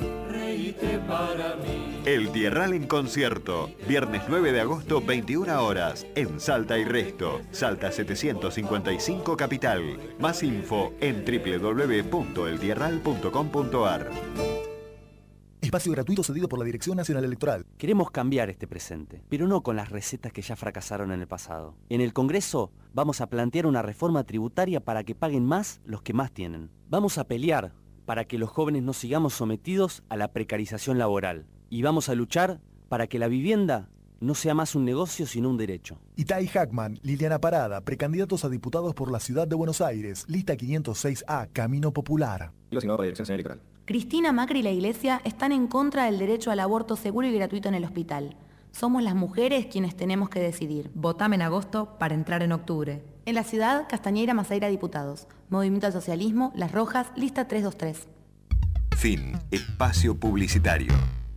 El Tierral en concierto, viernes nueve de agosto, veintiuna horas, en Salta y Resto, Salta setecientos cincuenta y cinco Capital. Más info en doble u doble u doble u punto el tierral punto com punto a r. Espacio gratuito cedido por la Dirección Nacional Electoral. Queremos cambiar este presente, pero no con las recetas que ya fracasaron en el pasado. En el Congreso vamos a plantear una reforma tributaria para que paguen más los que más tienen. Vamos a pelear para que los jóvenes no sigamos sometidos a la precarización laboral. Y vamos a luchar para que la vivienda no sea más un negocio sino un derecho. Itay Hackman, Liliana Parada, precandidatos a diputados por la Ciudad de Buenos Aires, lista quinientos seis A, Camino Popular. Cristina, Macri y la Iglesia están en contra del derecho al aborto seguro y gratuito en el hospital. Somos las mujeres quienes tenemos que decidir. Votame en agosto para entrar en octubre. En la ciudad, Castañeira, Maceira, diputados. Movimiento al Socialismo, Las Rojas, lista trescientos veintitrés. Fin. Espacio publicitario.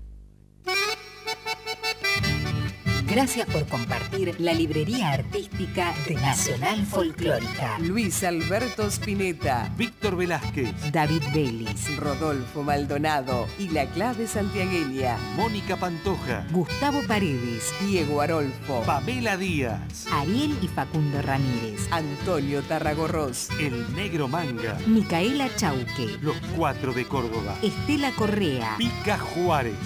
Gracias por compartir la librería artística de Nacional Folclórica. Luis Alberto Spinetta, Víctor Velázquez, David Vélez, Rodolfo Maldonado y la clave santiagueña, Mónica Pantoja, Gustavo Paredes, Diego Arolfo, Pamela Díaz, Ariel y Facundo Ramírez, Antonio Tarragorros, El Negro Manga, Micaela Chauque, Los Cuatro de Córdoba, Estela Correa, Pica Juárez.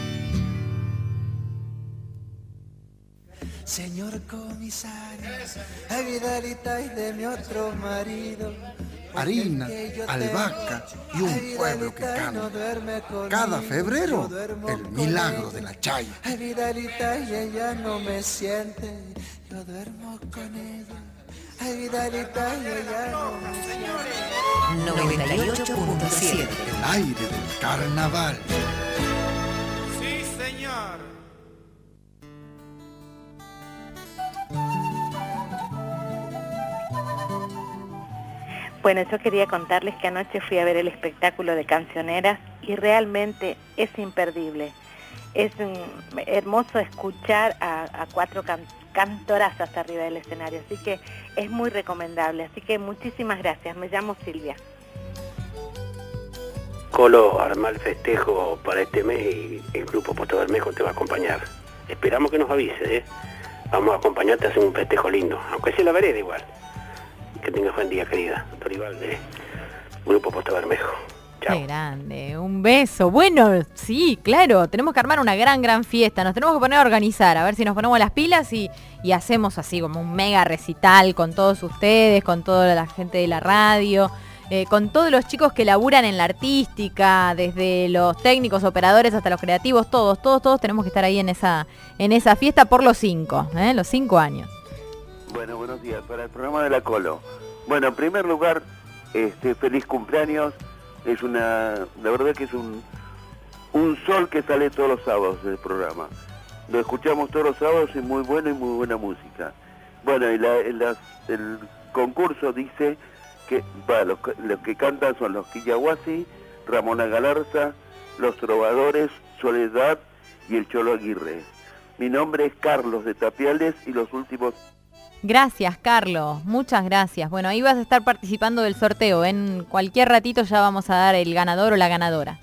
Señor comisario, a Vidalita y de mi otro marido. Harina, albahaca y un pueblo que canta. Cada febrero, el milagro de la chaya. Ay, Vidalita, y ella no me siente. Yo duermo con ella. Ay, Vidalita, yo ya no me noventa y ocho punto siete. El aire del carnaval. Sí, señor. Bueno, yo quería contarles que anoche fui a ver el espectáculo de cancioneras y realmente es imperdible. Es um, hermoso escuchar a, a cuatro can cantorazas arriba del escenario, así que es muy recomendable. Así que muchísimas gracias, me llamo Silvia. Colo, arma el festejo para este mes y el Grupo Posta Bermejo te va a acompañar. Esperamos que nos avise, ¿eh? Vamos a acompañarte a hacer un festejo lindo, aunque sea la vereda igual. Que tengas buen día, querida. Torival de Grupo Posta Bermejo. Qué grande, un beso. Bueno, sí, claro, tenemos que armar una gran, gran fiesta. Nos tenemos que poner a organizar, a ver si nos ponemos las pilas y, y hacemos así como un mega recital con todos ustedes, con toda la gente de la radio, eh, con todos los chicos que laburan en la artística, desde los técnicos, operadores hasta los creativos, todos, todos, todos tenemos que estar ahí en esa, en esa fiesta por los cinco, ¿eh? Los cinco años. Bueno, buenos días. Para el programa de la Colo. Bueno, en primer lugar, este, feliz cumpleaños. Es una, la verdad que es un, un sol que sale todos los sábados del programa. Lo escuchamos todos los sábados y muy bueno y muy buena música. Bueno, y la, la, el concurso dice que bueno, los, los que cantan son los Quillahuasi, Ramona Galarza, los Trovadores, Soledad y el Cholo Aguirre. Mi nombre es Carlos de Tapiales y los últimos... Gracias, Carlos, muchas gracias. Bueno, ahí vas a estar participando del sorteo. En cualquier ratito ya vamos a dar el ganador o la ganadora.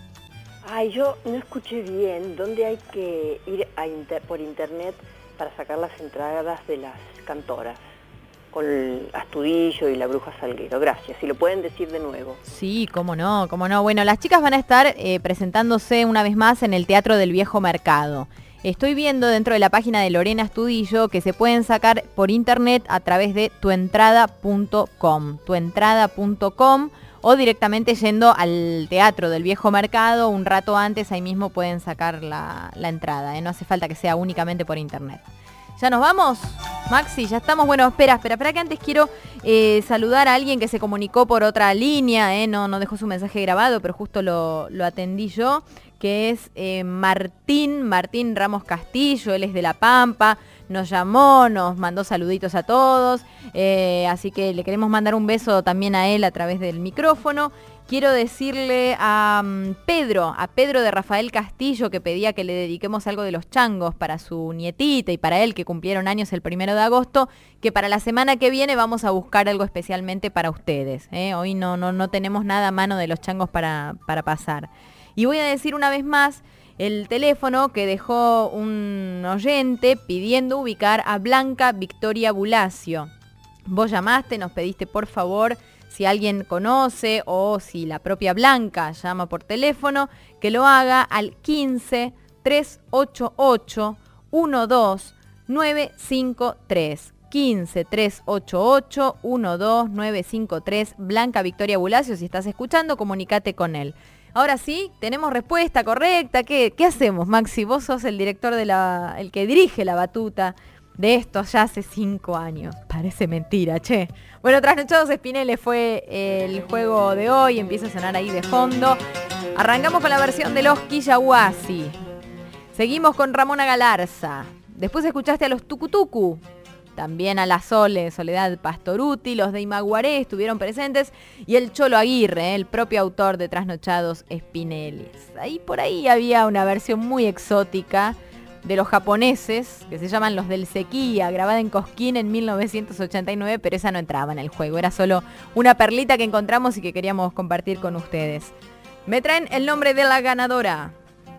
Ay, yo no escuché bien. ¿Dónde hay que ir a inter por internet para sacar las entradas de las cantoras? Con el Astudillo y la Bruja Salguero. Gracias. Si lo pueden decir de nuevo. Sí, cómo no, cómo no. Bueno, las chicas van a estar eh, presentándose una vez más en el Teatro del Viejo Mercado. Estoy viendo dentro de la página de Lorena Astudillo que se pueden sacar por internet a través de tuentrada punto com, tuentrada punto com o directamente yendo al Teatro del Viejo Mercado un rato antes, ahí mismo pueden sacar la, la entrada, ¿eh? No hace falta que sea únicamente por internet. ¿Ya nos vamos, Maxi? Ya estamos. Bueno, espera, espera, espera que antes quiero eh, saludar a alguien que se comunicó por otra línea, ¿eh? no, no dejó su mensaje grabado, pero justo lo, lo atendí yo, que es eh, Martín, Martín Ramos Castillo, él es de La Pampa, nos llamó, nos mandó saluditos a todos, eh, así que le queremos mandar un beso también a él a través del micrófono. Quiero decirle a um, Pedro, a Pedro de Rafael Castillo, que pedía que le dediquemos algo de los changos para su nietita y para él, que cumplieron años el primero de agosto, que para la semana que viene vamos a buscar algo especialmente para ustedes, ¿eh? Hoy no, no, no tenemos nada a mano de los changos para, para pasar. Y voy a decir una vez más el teléfono que dejó un oyente pidiendo ubicar a Blanca Victoria Bulacio. Vos llamaste, nos pediste por favor, si alguien conoce o si la propia Blanca llama por teléfono, que lo haga al quince, trescientos ochenta y ocho, doce, nueve cinco tres. quince, trescientos ochenta y ocho, doce, nueve cinco tres. Blanca Victoria Bulacio, si estás escuchando, comunícate con él. Ahora sí, tenemos respuesta correcta. ¿Qué, qué hacemos, Maxi? Vos sos el director de la, el que dirige la batuta de esto ya hace cinco años. Parece mentira, che. Bueno, Trasnochados Spinelli fue el juego de hoy. Empieza a sonar ahí de fondo. Arrancamos con la versión de los Quillahuasi. Seguimos con Ramona Galarza. Después escuchaste a los Tucutucu. También a la Sole, Soledad Pastoruti, los de Imaguaré estuvieron presentes y el Cholo Aguirre, el propio autor de Trasnochados Spinelli. Ahí por ahí había una versión muy exótica de los japoneses, que se llaman los del Sequía, grabada en Cosquín en mil novecientos ochenta y nueve, pero esa no entraba en el juego, era solo una perlita que encontramos y que queríamos compartir con ustedes. Me traen el nombre de la ganadora.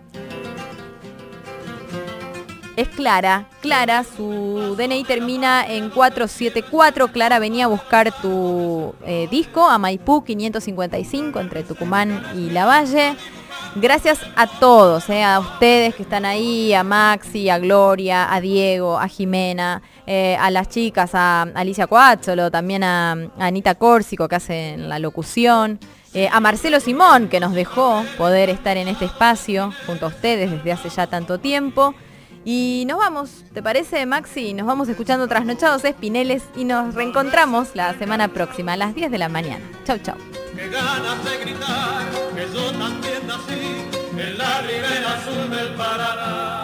Es Clara, Clara, su D N I termina en cuatro siete cuatro. Clara, venía a buscar tu eh, disco a Maipú quinientos cincuenta y cinco, entre Tucumán y Lavalle. Gracias a todos, eh, a ustedes que están ahí, a Maxi, a Gloria, a Diego, a Jimena, eh, a las chicas, a Alicia Coazzolo, también a, a Anita Córsico, que hace la locución, eh, a Marcelo Simón, que nos dejó poder estar en este espacio junto a ustedes desde hace ya tanto tiempo. Y nos vamos, ¿te parece, Maxi? Nos vamos escuchando Trasnochados Espineles y nos reencontramos la semana próxima a las diez de la mañana. Chau, chau. Qué ganas de gritar, que yo también nací en la ribera azul del Paraná.